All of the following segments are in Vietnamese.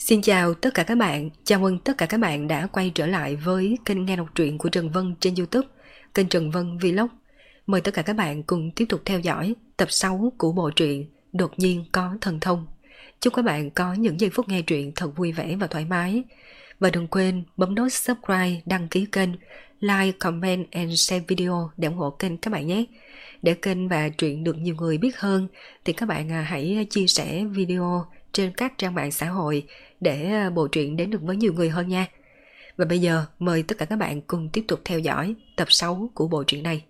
Xin chào tất cả các bạn, chào mừng tất cả các bạn đã quay trở lại với kênh nghe đọc truyện của Trần Vân trên YouTube, kênh Trần Vân Vlog. Mời tất cả các bạn cùng tiếp tục theo dõi tập 6 của bộ truyện Đột nhiên có thần thông. Chúc các bạn có những giây phút nghe truyện thật vui vẻ và thoải mái. Và đừng quên bấm nút subscribe, đăng ký kênh, like, comment and share video để ủng hộ kênh các bạn nhé. Để kênh và truyện được nhiều người biết hơn thì các bạn hãy chia sẻ video trên các trang mạng xã hội để bộ truyện đến được với nhiều người hơn nha. Và bây giờ mời tất cả các bạn cùng tiếp tục theo dõi tập 6 của bộ truyện này.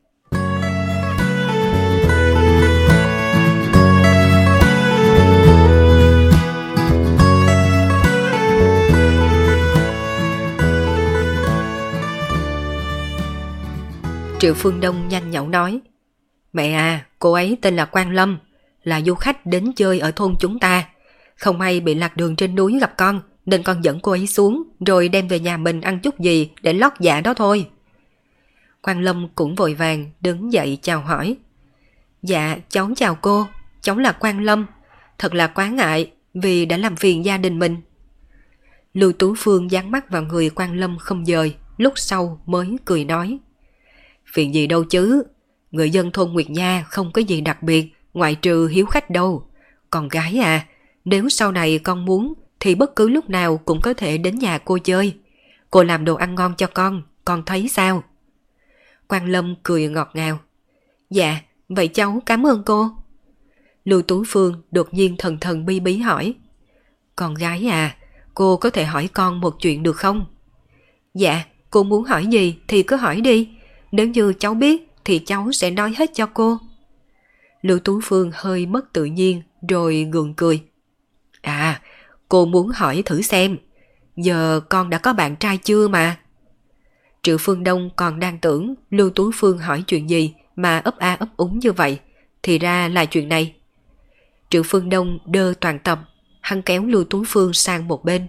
Triệu Phương Đông nhanh nhảu nói: Mẹ à, cô ấy tên là Quang Lâm, là du khách đến chơi ở thôn chúng ta. Không may bị lạc đường trên núi gặp con, nên con dẫn cô ấy xuống rồi đem về nhà mình ăn chút gì để lót dạ đó thôi. Quang Lâm cũng vội vàng đứng dậy chào hỏi: Dạ, cháu chào cô, cháu là Quang Lâm. Thật là quá ngại vì đã làm phiền gia đình mình. Lưu Tú Phương dán mắt vào người Quang Lâm không dời, lúc sau mới cười nói: Phiền gì đâu chứ, người dân thôn Nguyệt Nha không có gì đặc biệt ngoại trừ hiếu khách đâu. Con gái à, nếu sau này con muốn thì bất cứ lúc nào cũng có thể đến nhà cô chơi. Cô làm đồ ăn ngon cho con thấy sao? Quang Lâm cười ngọt ngào: Dạ, vậy cháu cảm ơn cô. Lưu Tú Phương đột nhiên thần thần bi bí hỏi: Con gái à, cô có thể hỏi con một chuyện được không? Dạ, cô muốn hỏi gì thì cứ hỏi đi. Nếu như cháu biết thì cháu sẽ nói hết cho cô. Lưu Tú Phương hơi mất tự nhiên rồi gượng cười: À, cô muốn hỏi thử xem, giờ con đã có bạn trai chưa mà? Triệu Phương Đông còn đang tưởng Lưu Tú Phương hỏi chuyện gì mà ấp a ấp úng như vậy, thì ra là chuyện này. Triệu Phương Đông đơ toàn tập, hắn kéo Lưu Tú Phương sang một bên: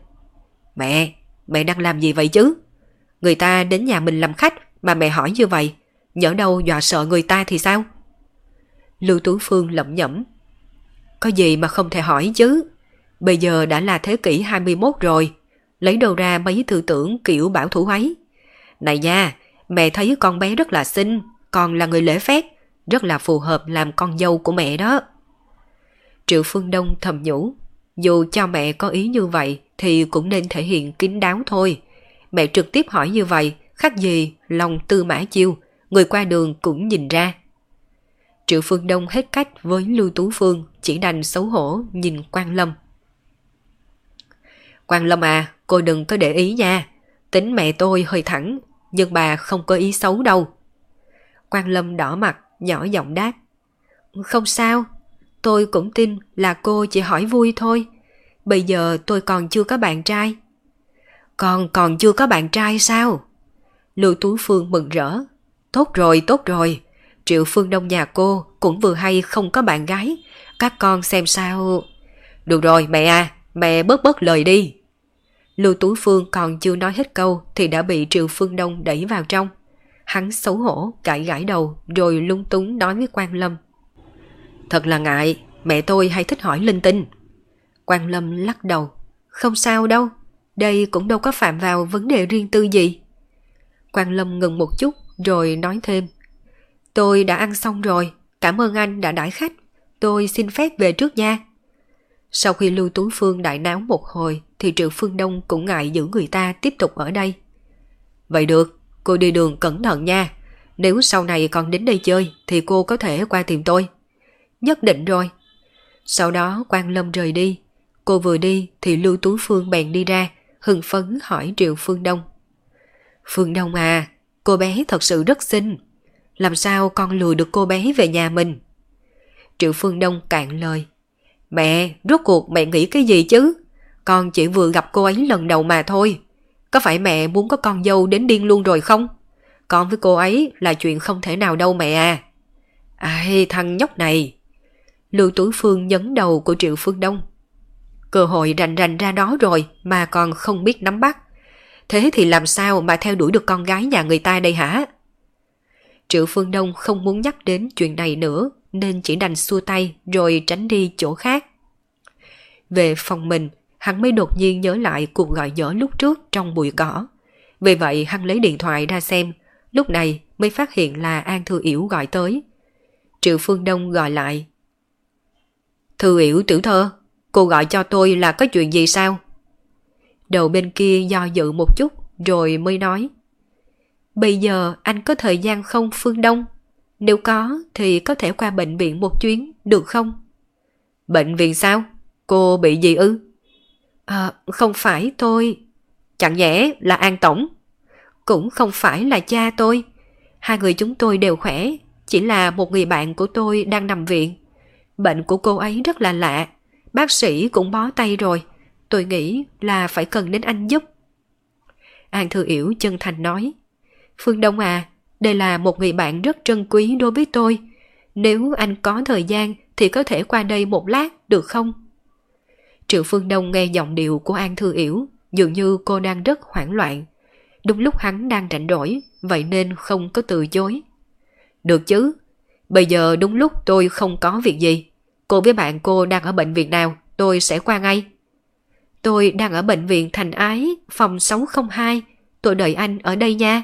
Mẹ đang làm gì vậy chứ? Người ta đến nhà mình làm khách mà mẹ hỏi như vậy, nhỡ đâu dọa sợ người ta thì sao? Lưu Tú Phương lẩm nhẩm: Có gì mà không thể hỏi chứ? Bây giờ đã là thế kỷ 21 rồi, lấy đâu ra mấy tư tưởng kiểu bảo thủ ấy. Này nha, mẹ thấy con bé rất là xinh, còn là người lễ phép, rất là phù hợp làm con dâu của mẹ đó. Triệu Phương Đông thầm nhủ, dù cho mẹ có ý như vậy thì cũng nên thể hiện kín đáo thôi. Mẹ trực tiếp hỏi như vậy, khác gì lòng Tư Mã Chiêu, người qua đường cũng nhìn ra. Triệu Phương Đông hết cách với Lưu Tú Phương, chỉ đành xấu hổ nhìn Quang Lâm. Quang Lâm à, cô đừng có để ý nha. Tính mẹ tôi hơi thẳng, nhưng bà không có ý xấu đâu. Quang Lâm đỏ mặt, nhỏ giọng đáp: Không sao, tôi cũng tin là cô chỉ hỏi vui thôi. Bây giờ tôi còn chưa có bạn trai. Con còn chưa có bạn trai sao? Lưu Tú Phương mừng rỡ: Tốt rồi. Triệu Phương Đông nhà cô cũng vừa hay không có bạn gái. Các con xem sao. Được rồi mẹ à, mẹ bớt lời đi. Lưu Tú Phương còn chưa nói hết câu thì đã bị Triệu Phương Đông đẩy vào trong. Hắn xấu hổ gãi đầu rồi lung túng nói với Quang Lâm: Thật là ngại, mẹ tôi hay thích hỏi linh tinh. Quang Lâm lắc đầu: Không sao đâu, đây cũng đâu có phạm vào vấn đề riêng tư gì. Quang Lâm ngừng một chút rồi nói thêm: Tôi đã ăn xong rồi, cảm ơn anh đã đãi khách, tôi xin phép về trước nha. Sau khi Lưu Tú Phương đại náo một hồi thì Triệu Phương Đông cũng ngại giữ người ta tiếp tục ở đây. Vậy được, cô đi đường cẩn thận nha. Nếu sau này còn đến đây chơi thì cô có thể qua tìm tôi. Nhất định rồi. Sau đó Quang Lâm rời đi. Cô vừa đi thì Lưu Tú Phương bèn đi ra, hưng phấn hỏi Triệu Phương Đông: Phương Đông à, cô bé thật sự rất xinh. Làm sao con lừa được cô bé về nhà mình? Triệu Phương Đông cạn lời: Mẹ, rốt cuộc mẹ nghĩ cái gì chứ? Con chỉ vừa gặp cô ấy lần đầu mà thôi. Có phải mẹ muốn có con dâu đến điên luôn rồi không? Con với cô ấy là chuyện không thể nào đâu mẹ à. Ai, thằng nhóc này. Lưu Tú Phương nhấn đầu của Triệu Phương Đông: Cơ hội rành ra đó rồi mà còn không biết nắm bắt. Thế thì làm sao mà theo đuổi được con gái nhà người ta đây hả? Triệu Phương Đông không muốn nhắc đến chuyện này nữa nên chỉ đành xua tay rồi tránh đi chỗ khác. Về phòng mình, hắn mới đột nhiên nhớ lại cuộc gọi nhỡ lúc trước trong bụi cỏ. Vì vậy hắn lấy điện thoại ra xem, lúc này mới phát hiện là An Thư Yểu gọi tới. Triệu Phương Đông gọi lại. Thư Yểu tiểu thơ, cô gọi cho tôi là có chuyện gì sao? Đầu bên kia do dự một chút rồi mới nói. Bây giờ anh có thời gian không Phương Đông? Nếu có thì có thể qua bệnh viện một chuyến được không? Bệnh viện sao? Cô bị gì ư? Không phải tôi. Chẳng nhẽ là An Tổng? Cũng không phải là cha tôi. Hai người chúng tôi đều khỏe. Chỉ là một người bạn của tôi đang nằm viện. Bệnh của cô ấy rất là lạ. Bác sĩ cũng bó tay rồi. Tôi nghĩ là phải cần đến anh giúp. An Thư Yểu chân thành nói. Phương Đông à, đây là một người bạn rất trân quý đối với tôi. Nếu anh có thời gian thì có thể qua đây một lát được không? Triệu Phương Đông nghe giọng điệu của An Thư Yểu, dường như cô đang rất hoảng loạn. Đúng lúc hắn đang rảnh rỗi, vậy nên không có từ chối. Được chứ, bây giờ đúng lúc tôi không có việc gì. Cô với bạn cô đang ở bệnh viện nào, tôi sẽ qua ngay. Tôi đang ở bệnh viện Thành Ái, phòng 602, tôi đợi anh ở đây nha.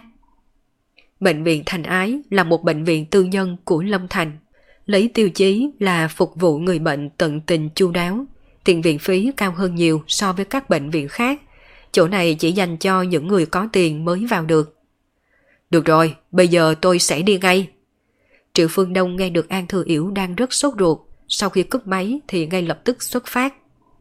Bệnh viện Thành Ái là một bệnh viện tư nhân của Lâm Thành, lấy tiêu chí là phục vụ người bệnh tận tình chu đáo. Tiền viện phí cao hơn nhiều so với các bệnh viện khác. Chỗ này chỉ dành cho những người có tiền mới vào được. Được rồi, bây giờ tôi sẽ đi ngay. Triệu Phương Đông nghe được An Thư Yểu đang rất sốt ruột, sau khi cúp máy thì ngay lập tức xuất phát.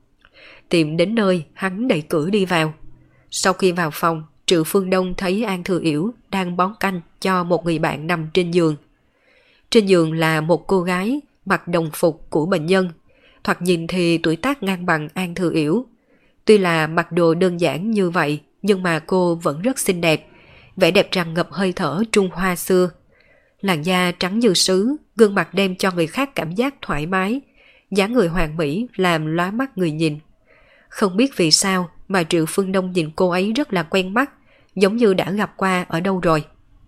Tìm đến nơi, hắn đẩy cửa đi vào. Sau khi vào phòng, Triệu Phương Đông thấy An Thư Yểu đang bón canh cho một người bạn nằm trên giường. Trên giường là một cô gái mặc đồng phục của bệnh nhân. Thoạt nhìn thì tuổi tác ngang bằng An Thư Yểu. Tuy là mặc đồ đơn giản như vậy, nhưng mà cô vẫn rất xinh đẹp. Vẻ đẹp tràn ngập hơi thở Trung Hoa xưa. Làn da trắng như sứ, gương mặt đem cho người khác cảm giác thoải mái. Dáng người hoàn mỹ làm lóa mắt người nhìn. Không biết vì sao mà Triệu Phương Đông nhìn cô ấy rất là quen mắt, giống như đã gặp qua ở đâu rồi.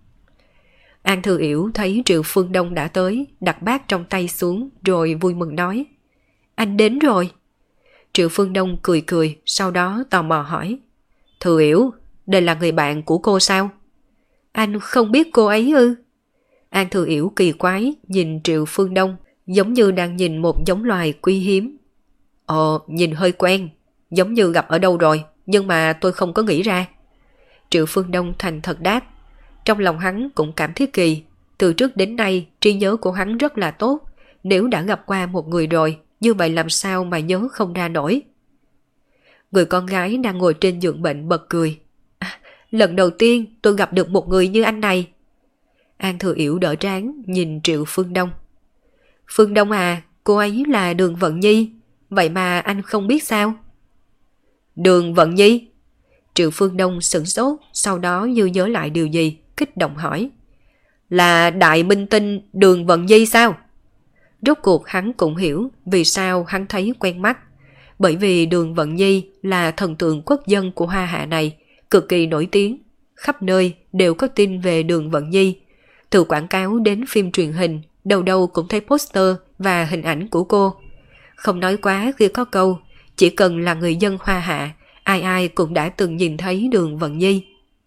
An Thư Yểu thấy Triệu Phương Đông đã tới, đặt bát trong tay xuống rồi vui mừng nói. Anh đến rồi. Triệu Phương Đông cười cười, sau đó tò mò hỏi. Thư Yểu, đây là người bạn của cô sao? Anh không biết cô ấy ư? An Thư Yểu kỳ quái nhìn Triệu Phương Đông, giống như đang nhìn một giống loài quý hiếm. Nhìn hơi quen, giống như gặp ở đâu rồi, nhưng mà tôi không có nghĩ ra. Triệu Phương Đông thành thật đáp. Trong lòng hắn cũng cảm thấy kỳ. Từ trước đến nay trí nhớ của hắn rất là tốt. Nếu đã gặp qua một người rồi, như vậy làm sao mà nhớ không ra nổi. Người con gái đang ngồi trên giường bệnh bật cười. Lần đầu tiên tôi gặp được một người như anh này. An Thư Yểu đỡ trán nhìn Triệu Phương Đông. Phương Đông à, cô ấy là Đường Vận Nhi. Vậy mà anh không biết sao? Đường Vận Nhi? Triệu Phương Đông sửng sốt, sau đó như nhớ lại điều gì, kích động hỏi. Là đại minh tinh Đường Vận Nhi sao? Rốt cuộc hắn cũng hiểu vì sao hắn thấy quen mắt. Bởi vì Đường Vận Nhi là thần tượng quốc dân của Hoa Hạ này, cực kỳ nổi tiếng. Khắp nơi đều có tin về Đường Vận Nhi. Từ quảng cáo đến phim truyền hình, đầu đầu cũng thấy poster và hình ảnh của cô. Không nói quá khi có câu, chỉ cần là người dân Hoa Hạ, ai ai cũng đã từng nhìn thấy Đường Vận Nhi.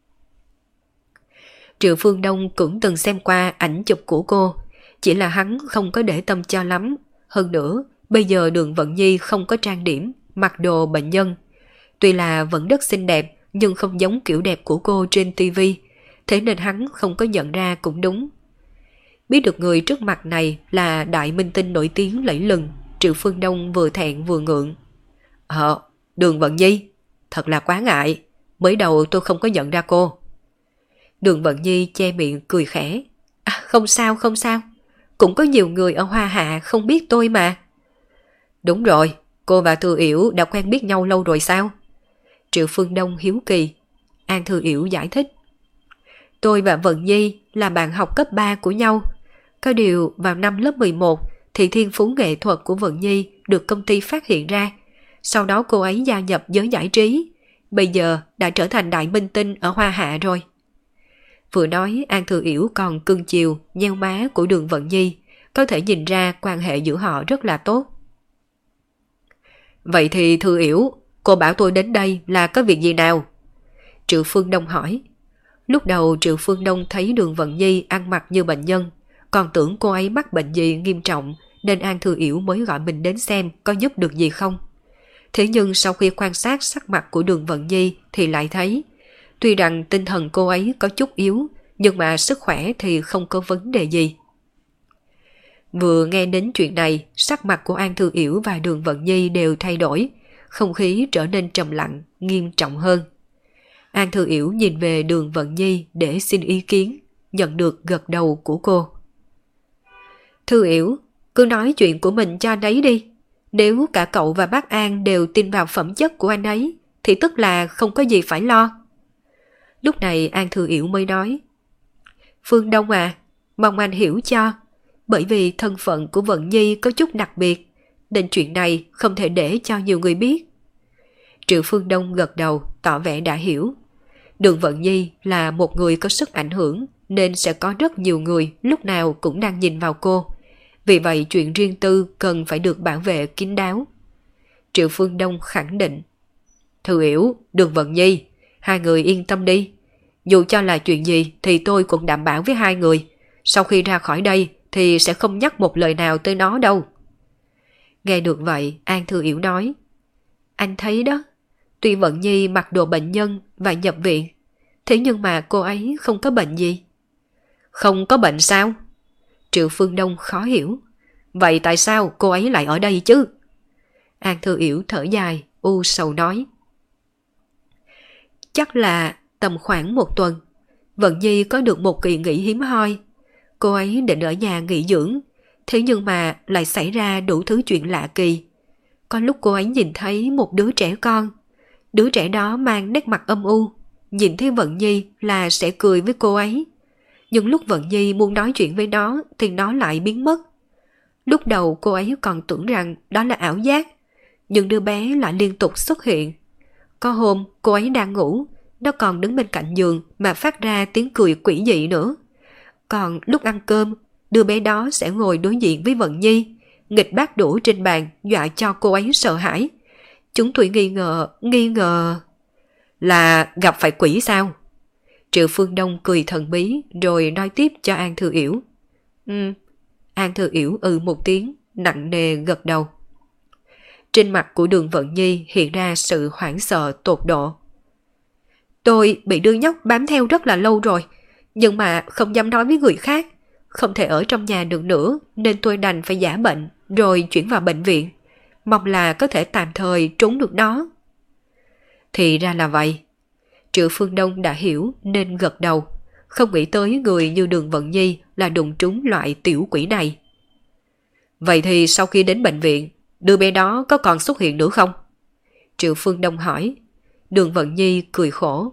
Triệu Phương Đông cũng từng xem qua ảnh chụp của cô, chỉ là hắn không có để tâm cho lắm. Hơn nữa, bây giờ Đường Vận Nhi không có trang điểm, mặc đồ bệnh nhân. Tuy là vẫn rất xinh đẹp, nhưng không giống kiểu đẹp của cô trên TV, thế nên hắn không có nhận ra cũng đúng. Biết được người trước mặt này là đại minh tinh nổi tiếng lẫy lừng, Triệu Phương Đông vừa thẹn vừa ngượng. Đường Vận Nhi, thật là quá ngại, mới đầu tôi không có nhận ra cô. Đường Vận Nhi che miệng cười khẽ. Không sao, không sao, cũng có nhiều người ở Hoa Hạ không biết tôi mà. Đúng rồi, cô và Thư Yểu đã quen biết nhau lâu rồi sao? Triệu Phương Đông hiếu kỳ. An Thư Yểu giải thích. Tôi và Vận Nhi là bạn học cấp 3 của nhau. Có điều vào năm lớp 11 thì thiên phú nghệ thuật của Vận Nhi được công ty phát hiện ra. Sau đó cô ấy gia nhập giới giải trí. Bây giờ đã trở thành đại minh tinh ở Hoa Hạ rồi. Vừa nói An Thư Yểu còn cưng chiều, nheo má của Đường Vận Nhi. Có thể nhìn ra quan hệ giữa họ rất là tốt. Vậy thì Thư Yểu, cô bảo tôi đến đây là có việc gì nào? Triệu Phương Đông hỏi. Lúc đầu Triệu Phương Đông thấy Đường Vận Nhi ăn mặc như bệnh nhân, còn tưởng cô ấy mắc bệnh gì nghiêm trọng nên An Thư Yểu mới gọi mình đến xem có giúp được gì không. Thế nhưng sau khi quan sát sắc mặt của Đường Vận Nhi thì lại thấy, tuy rằng tinh thần cô ấy có chút yếu, nhưng mà sức khỏe thì không có vấn đề gì. Vừa nghe đến chuyện này, sắc mặt của An Thư Yểu và Đường Vận Nhi đều thay đổi, không khí trở nên trầm lặng, nghiêm trọng hơn. An Thư Yểu nhìn về Đường Vận Nhi để xin ý kiến, nhận được gật đầu của cô. Thư Yểu, cứ nói chuyện của mình cho anh ấy đi. Nếu cả cậu và bác An đều tin vào phẩm chất của anh ấy, thì tức là không có gì phải lo. Lúc này An Thư Yểu mới nói. Phương Đông à, mong anh hiểu cho. Bởi vì thân phận của Vận Nhi có chút đặc biệt, nên chuyện này không thể để cho nhiều người biết. Triệu Phương Đông gật đầu, tỏ vẻ đã hiểu. Đường Vận Nhi là một người có sức ảnh hưởng, nên sẽ có rất nhiều người lúc nào cũng đang nhìn vào cô. Vì vậy chuyện riêng tư cần phải được bảo vệ kín đáo. Triệu Phương Đông khẳng định. Thư Yểu, Đường Vận Nhi, hai người yên tâm đi. Dù cho là chuyện gì thì tôi cũng đảm bảo với hai người. Sau khi ra khỏi đây thì sẽ không nhắc một lời nào tới nó đâu. Nghe được vậy, An Thư Yểu nói. Anh thấy đó, tuy Vận Nhi mặc đồ bệnh nhân và nhập viện, thế nhưng mà cô ấy không có bệnh gì. Không có bệnh sao? Triệu Phương Đông khó hiểu. Vậy tại sao cô ấy lại ở đây chứ? An Thư Yểu thở dài, u sầu nói. Chắc là tầm khoảng một tuần, Vận Nhi có được một kỳ nghỉ hiếm hoi. Cô ấy định ở nhà nghỉ dưỡng, thế nhưng mà lại xảy ra đủ thứ chuyện lạ kỳ. Có lúc cô ấy nhìn thấy một đứa trẻ con. Đứa trẻ đó mang nét mặt âm u, nhìn thấy Vận Nhi là sẽ cười với cô ấy. Nhưng lúc Vận Nhi muốn nói chuyện với nó thì nó lại biến mất. Lúc đầu cô ấy còn tưởng rằng đó là ảo giác, nhưng đứa bé lại liên tục xuất hiện. Có hôm cô ấy đang ngủ, nó còn đứng bên cạnh giường mà phát ra tiếng cười quỷ dị nữa. Còn lúc ăn cơm, đứa bé đó sẽ ngồi đối diện với Vận Nhi, nghịch bát đũa trên bàn dọa cho cô ấy sợ hãi. Chúng tôi nghi ngờ... Là gặp phải quỷ sao? Triệu Phương Đông cười thần bí rồi nói tiếp cho An Thư Yểu. An Thư Yểu một tiếng, nặng nề gật đầu. Trên mặt của Đường Vận Nhi hiện ra sự hoảng sợ tột độ. Tôi bị đứa nhóc bám theo rất là lâu rồi, nhưng mà không dám nói với người khác. Không thể ở trong nhà được nữa nên tôi đành phải giả bệnh rồi chuyển vào bệnh viện. Mong là có thể tạm thời trốn được nó. Thì ra là vậy. Triệu Phương Đông đã hiểu nên gật đầu. Không nghĩ tới người như Đường Vận Nhi là đụng trúng loại tiểu quỷ này. Vậy thì sau khi đến bệnh viện, đứa bé đó có còn xuất hiện nữa không? Triệu Phương Đông hỏi. Đường Vận Nhi cười khổ.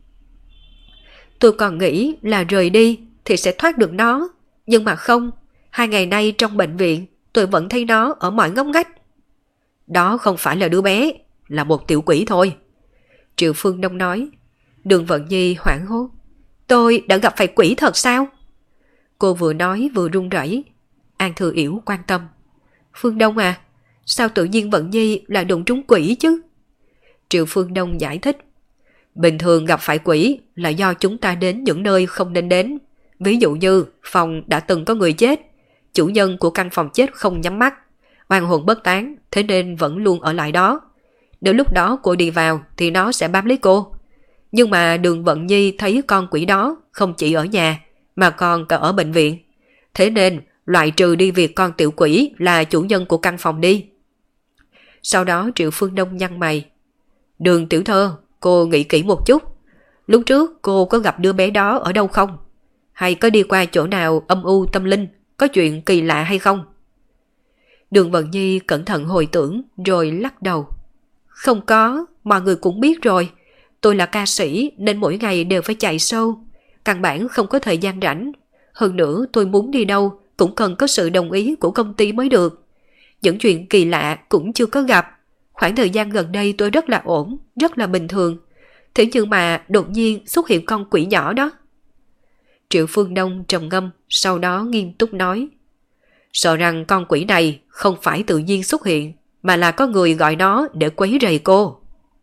Tôi còn nghĩ là rời đi thì sẽ thoát được nó. Nhưng mà không, 2 ngày nay trong bệnh viện tôi vẫn thấy nó ở mọi ngóc ngách. Đó không phải là đứa bé, là một tiểu quỷ thôi. Triệu Phương Đông nói. Đường Vận Nhi hoảng hốt. Tôi đã gặp phải quỷ thật sao? Cô vừa nói vừa run rẩy. An Thư Yểu quan tâm. Phương Đông à, sao tự nhiên Vận Nhi lại đụng trúng quỷ chứ? Triệu Phương Đông giải thích. Bình thường gặp phải quỷ là do chúng ta đến những nơi không nên đến. Ví dụ như phòng đã từng có người chết, chủ nhân của căn phòng chết không nhắm mắt, oan hồn bất tán, thế nên vẫn luôn ở lại đó. Nếu lúc đó cô đi vào thì nó sẽ bám lấy cô. Nhưng mà Đường Vận Nhi thấy con quỷ đó không chỉ ở nhà mà còn cả ở bệnh viện. Thế nên loại trừ đi việc con tiểu quỷ là chủ nhân của căn phòng đi. Sau đó Triệu Phương Đông nhăn mày. Đường tiểu thơ, cô nghĩ kỹ một chút. Lúc trước cô có gặp đứa bé đó ở đâu không? Hay có đi qua chỗ nào âm u tâm linh, có chuyện kỳ lạ hay không? Đường Vận Nhi cẩn thận hồi tưởng rồi lắc đầu. Không có, mọi người cũng biết rồi. Tôi là ca sĩ nên mỗi ngày đều phải chạy show. Căn bản không có thời gian rảnh. Hơn nữa tôi muốn đi đâu cũng cần có sự đồng ý của công ty mới được. Những chuyện kỳ lạ cũng chưa có gặp. Khoảng thời gian gần đây tôi rất là ổn, rất là bình thường. Thế nhưng mà đột nhiên xuất hiện con quỷ nhỏ đó. Triệu Phương Đông trầm ngâm, sau đó nghiêm túc nói. Sợ rằng con quỷ này không phải tự nhiên xuất hiện, mà là có người gọi nó để quấy rầy cô.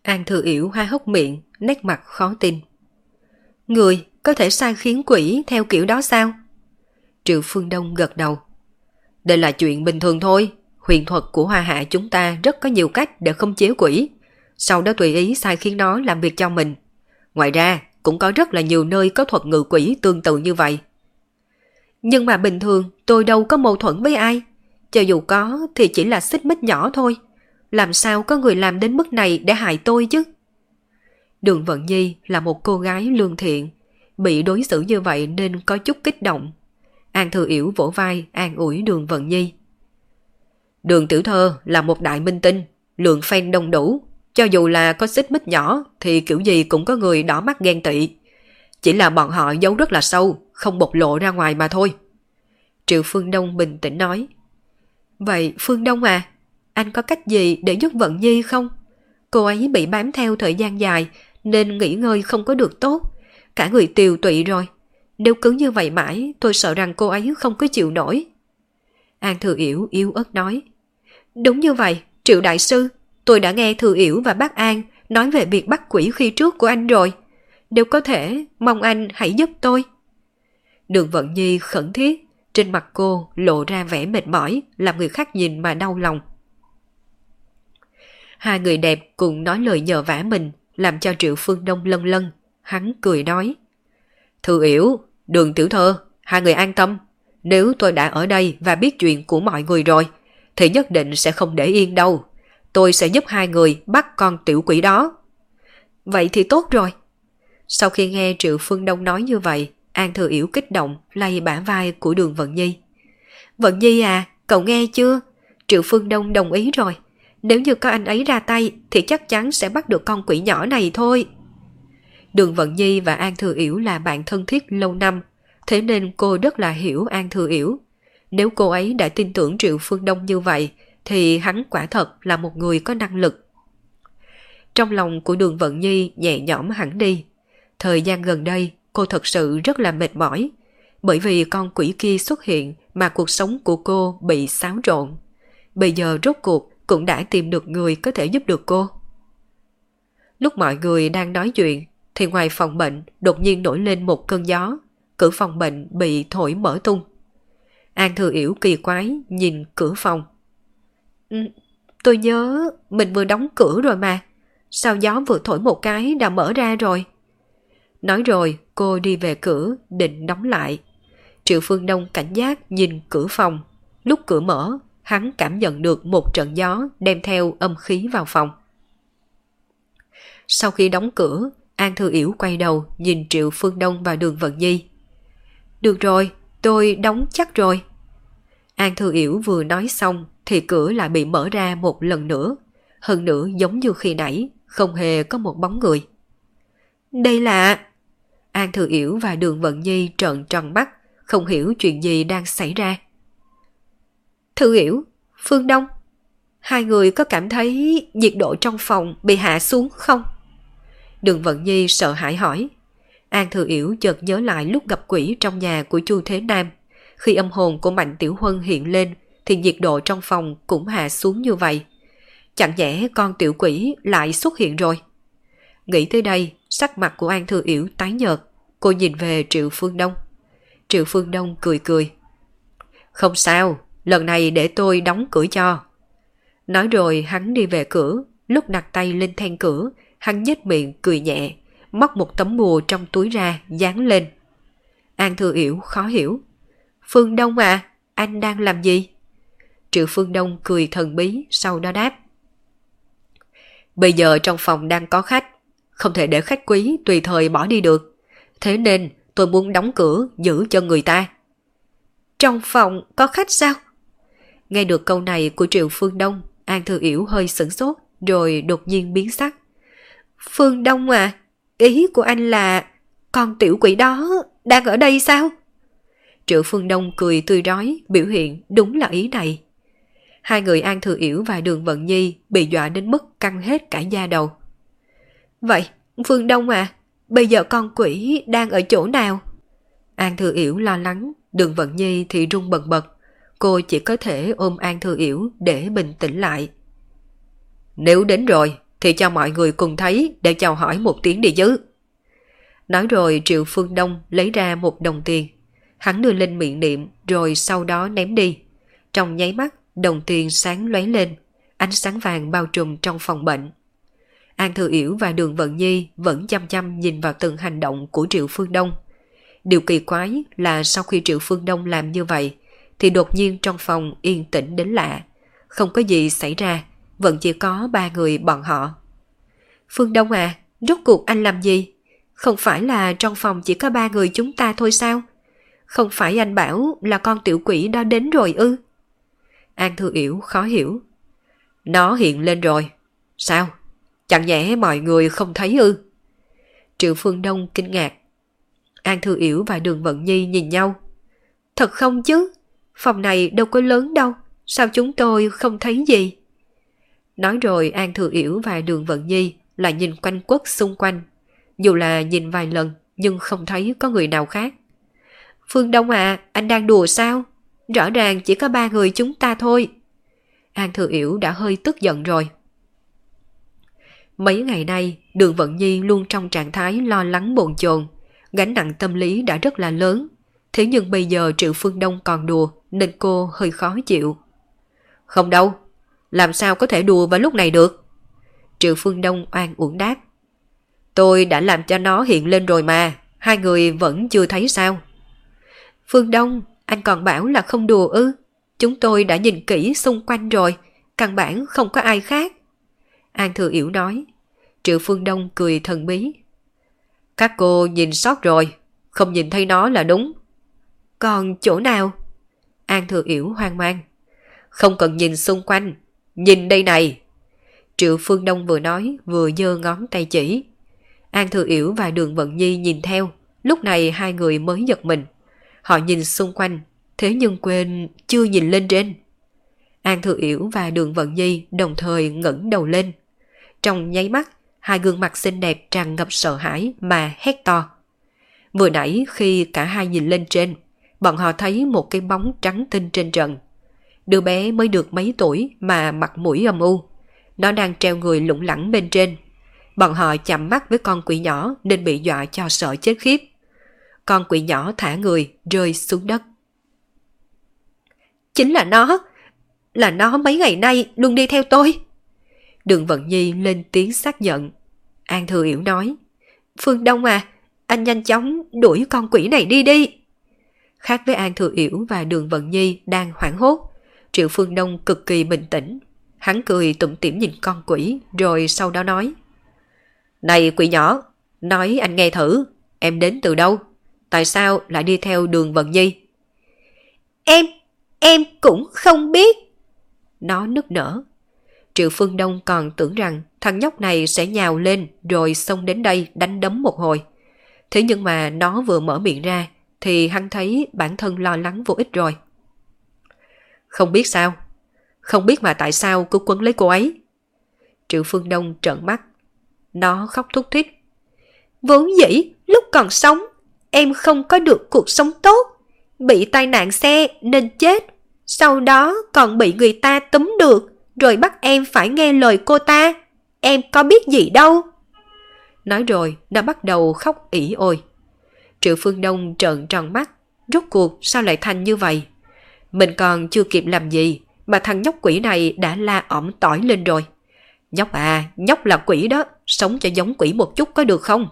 An Thư Yểu há hốc miệng, nét mặt khó tin. Người có thể sai khiến quỷ theo kiểu đó sao? Triệu Phương Đông gật đầu. Đây là chuyện bình thường thôi. Huyền thuật của Hoa Hạ chúng ta rất có nhiều cách để khống chế quỷ, sau đó tùy ý sai khiến nó làm việc cho mình. Ngoài ra, cũng có rất là nhiều nơi có thuật ngự quỷ tương tự như vậy. Nhưng mà bình thường tôi đâu có mâu thuẫn với ai. Cho dù có thì chỉ là xích mích nhỏ thôi. Làm sao có người làm đến mức này để hại tôi chứ? Đường Vận Nhi là một cô gái lương thiện, bị đối xử như vậy nên có chút kích động. An Thư Yểu vỗ vai an ủi Đường Vận Nhi. Đường tiểu thơ là một đại minh tinh, lượng fan đông đủ. Cho dù là có xích mích nhỏ thì kiểu gì cũng có người đỏ mắt ghen tị. Chỉ là bọn họ giấu rất là sâu, không bộc lộ ra ngoài mà thôi. Triệu Phương Đông bình tĩnh nói. Vậy Phương Đông à, anh có cách gì để giúp Vận Nhi không? Cô ấy bị bám theo thời gian dài nên nghỉ ngơi không có được tốt, cả người tiều tụy rồi. Nếu cứ như vậy mãi, tôi sợ rằng cô ấy không có chịu nổi. An Thư Yểu yếu ớt nói. Đúng như vậy, Triệu đại sư, tôi đã nghe Thư Yểu và bác An nói về việc bắt quỷ khi trước của anh rồi. Nếu có thể, mong anh hãy giúp tôi. Đường Vận Nhi khẩn thiết, trên mặt cô lộ ra vẻ mệt mỏi, làm người khác nhìn mà đau lòng. Hai người đẹp cùng nói lời nhờ vả mình, làm cho Triệu Phương Đông lân lân. Hắn cười nói. Thư Yểu, Đường tiểu thơ, hai người an tâm. Nếu tôi đã ở đây và biết chuyện của mọi người rồi, thì nhất định sẽ không để yên đâu. Tôi sẽ giúp hai người bắt con tiểu quỷ đó. Vậy thì tốt rồi. Sau khi nghe Triệu Phương Đông nói như vậy, An Thư Yểu kích động lay bả vai của Đường Vận Nhi. Vận Nhi à, cậu nghe chưa? Triệu Phương Đông đồng ý rồi. Nếu như có anh ấy ra tay thì chắc chắn sẽ bắt được con quỷ nhỏ này thôi. Đường Vận Nhi và An Thư Yểu là bạn thân thiết lâu năm, thế nên cô rất là hiểu An Thư Yểu. Nếu cô ấy đã tin tưởng Triệu Phương Đông như vậy, thì hắn quả thật là một người có năng lực. Trong lòng của Đường Vận Nhi nhẹ nhõm hẳn đi. Thời gian gần đây, cô thật sự rất là mệt mỏi, bởi vì con quỷ kia xuất hiện mà cuộc sống của cô bị xáo trộn. Bây giờ rốt cuộc cũng đã tìm được người có thể giúp được cô. Lúc mọi người đang nói chuyện, thì ngoài phòng bệnh đột nhiên nổi lên một cơn gió, cửa phòng bệnh bị thổi mở tung. An Thư Yểu kỳ quái nhìn cửa phòng. Tôi nhớ mình vừa đóng cửa rồi mà, sao gió vừa thổi một cái đã mở ra rồi? Nói rồi cô đi về cửa định đóng lại. Triệu Phương Đông cảnh giác nhìn cửa phòng. Lúc cửa mở, hắn cảm nhận được một trận gió đem theo âm khí vào phòng. Sau khi đóng cửa, An Thư Yểu quay đầu nhìn Triệu Phương Đông và Đường Vận Nhi. Được rồi, tôi đóng chắc rồi. An Thư Yểu vừa nói xong thì cửa lại bị mở ra một lần nữa. Hơn nữa giống như khi nãy, không hề có một bóng người. Đây là... An Thư Yểu và Đường Vận Nhi trợn tròn mắt, không hiểu chuyện gì đang xảy ra. Thư Yểu, Phương Đông, hai người có cảm thấy nhiệt độ trong phòng bị hạ xuống không? Đường Vận Nhi sợ hãi hỏi. An Thư Yểu chợt nhớ lại lúc gặp quỷ trong nhà của Chu Thế Nam. Khi âm hồn của Mạnh Tiểu Huân hiện lên thì nhiệt độ trong phòng cũng hạ xuống như vậy. Chẳng nhẽ con tiểu quỷ lại xuất hiện rồi? Nghĩ tới đây, sắc mặt của An Thư Yểu tái nhợt. Cô nhìn về Triệu Phương Đông. Triệu Phương Đông cười cười. Không sao, lần này để tôi đóng cửa cho. Nói rồi hắn đi về cửa. Lúc đặt tay lên then cửa, hắn nhếch miệng cười nhẹ, móc một tấm bùa trong túi ra dán lên. An Thư Yểu khó hiểu. Phương Đông à, anh đang làm gì? Triệu Phương Đông cười thần bí, sau đó đáp. Bây giờ trong phòng đang có khách, không thể để khách quý tùy thời bỏ đi được. Thế nên tôi muốn đóng cửa giữ cho người ta. Trong phòng có khách sao? Nghe được câu này của Triệu Phương Đông, An Thư Yểu hơi sửng sốt, rồi đột nhiên biến sắc. Phương Đông à, ý của anh là con tiểu quỷ đó đang ở đây sao? Triệu Phương Đông cười tươi rói, biểu hiện đúng là ý này. Hai người An Thư Yểu và Đường Vận Nhi bị dọa đến mức căng hết cả da đầu. Vậy, Phương Đông à, bây giờ con quỷ đang ở chỗ nào? An Thư Yểu lo lắng, Đường Vận Nhi thì run bần bật. Cô chỉ có thể ôm An Thư Yểu để bình tĩnh lại. Nếu đến rồi thì cho mọi người cùng thấy để chào hỏi một tiếng đi chứ. Nói rồi Triệu Phương Đông lấy ra một đồng tiền. Hắn đưa lên miệng niệm rồi sau đó ném đi. Trong nháy mắt, đồng tiền sáng lóe lên, ánh sáng vàng bao trùm trong phòng bệnh. An Thư Yểu và Đường Vận Nhi vẫn chăm chăm nhìn vào từng hành động của Triệu Phương Đông. Điều kỳ quái là sau khi Triệu Phương Đông làm như vậy, thì đột nhiên trong phòng yên tĩnh đến lạ. Không có gì xảy ra, vẫn chỉ có 3 người bọn họ. Phương Đông à, rốt cuộc anh làm gì? Không phải là trong phòng chỉ có 3 người chúng ta thôi sao? Không phải anh bảo là con tiểu quỷ đó đến rồi ư? An Thư Yểu khó hiểu. Nó hiện lên rồi. Sao? Chẳng nhẽ mọi người không thấy ư? Triệu Phương Đông kinh ngạc. An Thư Yểu và Đường Vận Nhi nhìn nhau. Thật không chứ? Phòng này đâu có lớn đâu. Sao chúng tôi không thấy gì? Nói rồi An Thư Yểu và Đường Vận Nhi lại nhìn quanh quất xung quanh. Dù là nhìn vài lần nhưng không thấy có người nào khác. Phương Đông à, anh đang đùa sao? Rõ ràng chỉ có 3 người chúng ta thôi. An Thư Yểu đã hơi tức giận rồi. Mấy ngày nay, Đường Vận Nhi luôn trong trạng thái lo lắng bồn chồn, gánh nặng tâm lý đã rất là lớn. Thế nhưng bây giờ Triệu Phương Đông còn đùa nên cô hơi khó chịu. Không đâu, làm sao có thể đùa vào lúc này được? Triệu Phương Đông oan uổng đáp. Tôi đã làm cho nó hiện lên rồi mà, 2 người vẫn chưa thấy sao? Phương Đông, anh còn bảo là không đùa ư? Chúng tôi đã nhìn kỹ xung quanh rồi, căn bản không có ai khác. An Thư Yểu nói. Triệu Phương Đông cười thần bí. Các cô nhìn sót rồi, không nhìn thấy nó là đúng. Còn chỗ nào? An Thư Yểu hoang mang. Không cần nhìn xung quanh, nhìn đây này. Triệu Phương Đông vừa nói vừa giơ ngón tay chỉ. An Thư Yểu và Đường Vận Nhi nhìn theo, lúc này 2 người mới giật mình. Họ nhìn xung quanh, thế nhưng quên chưa nhìn lên trên. An Thư Yểu và Đường Vận Nhi đồng thời ngẩng đầu lên. Trong nháy mắt, 2 gương mặt xinh đẹp tràn ngập sợ hãi mà hét to. Vừa nãy khi cả hai nhìn lên trên, bọn họ thấy một cái bóng trắng tinh trên trần. Đứa bé mới được mấy tuổi mà mặt mũi âm u. Nó đang treo người lủng lẳng bên trên. Bọn họ chạm mắt với con quỷ nhỏ nên bị dọa cho sợ chết khiếp. Con quỷ nhỏ thả người rơi xuống đất. Chính là nó mấy ngày nay luôn đi theo tôi. Đường Vận Nhi lên tiếng xác nhận. An Thư Yểu nói. Phương Đông à, anh nhanh chóng đuổi con quỷ này đi đi. Khác với An Thư Yểu và Đường Vận Nhi đang hoảng hốt, Triệu Phương Đông cực kỳ bình tĩnh. Hắn cười tủm tỉm nhìn con quỷ rồi sau đó nói. Này quỷ nhỏ, nói anh nghe thử, em đến từ đâu? Tại sao lại đi theo Đường Vận Nhi? Em cũng không biết. Nó nức nở. Triệu Phương Đông còn tưởng rằng thằng nhóc này sẽ nhào lên rồi xông đến đây đánh đấm một hồi. Thế nhưng mà nó vừa mở miệng ra thì hắn thấy bản thân lo lắng vô ích rồi. Không biết sao? Không biết mà tại sao cứ quấn lấy cô ấy? Triệu Phương Đông trợn mắt. Nó khóc thút thít. Vốn dĩ lúc còn sống em không có được cuộc sống tốt, bị tai nạn xe nên chết. Sau đó còn bị người ta túm được rồi bắt em phải nghe lời cô ta. Em có biết gì đâu. Nói rồi nó bắt đầu khóc ỉ ôi. Triệu Phương Đông trợn tròn mắt. Rốt cuộc sao lại thành như vậy? Mình còn chưa kịp làm gì mà thằng nhóc quỷ này đã la ỏm tỏi lên rồi. Nhóc à, nhóc là quỷ đó, sống cho giống quỷ một chút có được không?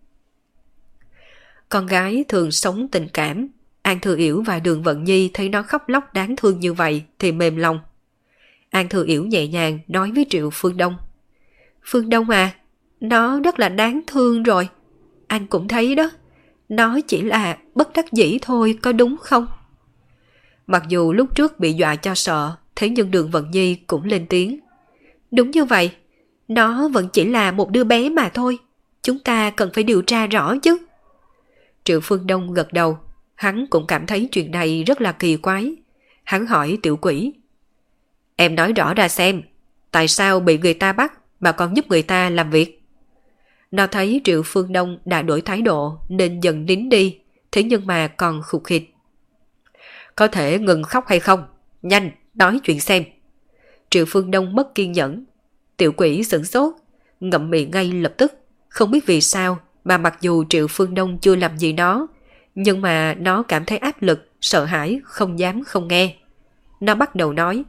Con gái thường sống tình cảm. An Thư Yểu và Đường Vận Nhi thấy nó khóc lóc đáng thương như vậy thì mềm lòng. An Thư Yểu nhẹ nhàng nói với Triệu Phương Đông. Phương Đông à, nó rất là đáng thương rồi. Anh cũng thấy đó, nó chỉ là bất đắc dĩ thôi có đúng không? Mặc dù lúc trước bị dọa cho sợ, thế nhưng Đường Vận Nhi cũng lên tiếng. Đúng như vậy, nó vẫn chỉ là một đứa bé mà thôi. Chúng ta cần phải điều tra rõ chứ. Triệu Phương Đông gật đầu. Hắn cũng cảm thấy chuyện này rất là kỳ quái. Hắn hỏi tiểu quỷ. Em nói rõ ra xem, tại sao bị người ta bắt mà còn giúp người ta làm việc? Nó thấy Triệu Phương Đông đã đổi thái độ nên dần nín đi, thế nhưng mà còn khục khịt. Có thể ngừng khóc hay không? Nhanh, nói chuyện xem. Triệu Phương Đông mất kiên nhẫn. Tiểu quỷ sửng sốt. ngậm miệng ngay lập tức. Không biết vì sao mà mặc dù Triệu Phương Đông chưa làm gì nó, nhưng mà nó cảm thấy áp lực, sợ hãi, không dám không nghe. Nó bắt đầu nói.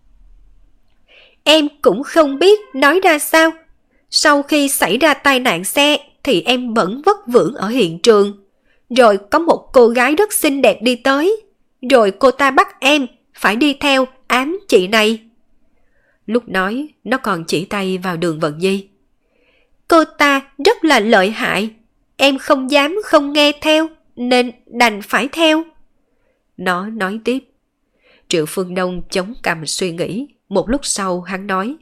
Em cũng không biết nói ra sao. Sau khi xảy ra tai nạn xe thì em vẫn vất vưởng ở hiện trường. Rồi có một cô gái rất xinh đẹp đi tới. Rồi cô ta bắt em phải đi theo ám chị này. Lúc nói, nó còn chỉ tay vào Đường Vận Nhi. Cô ta rất là lợi hại. Em không dám không nghe theo, nên đành phải theo. Nó nói tiếp. Triệu Phương Đông chống cằm suy nghĩ. Một lúc sau hắn nói.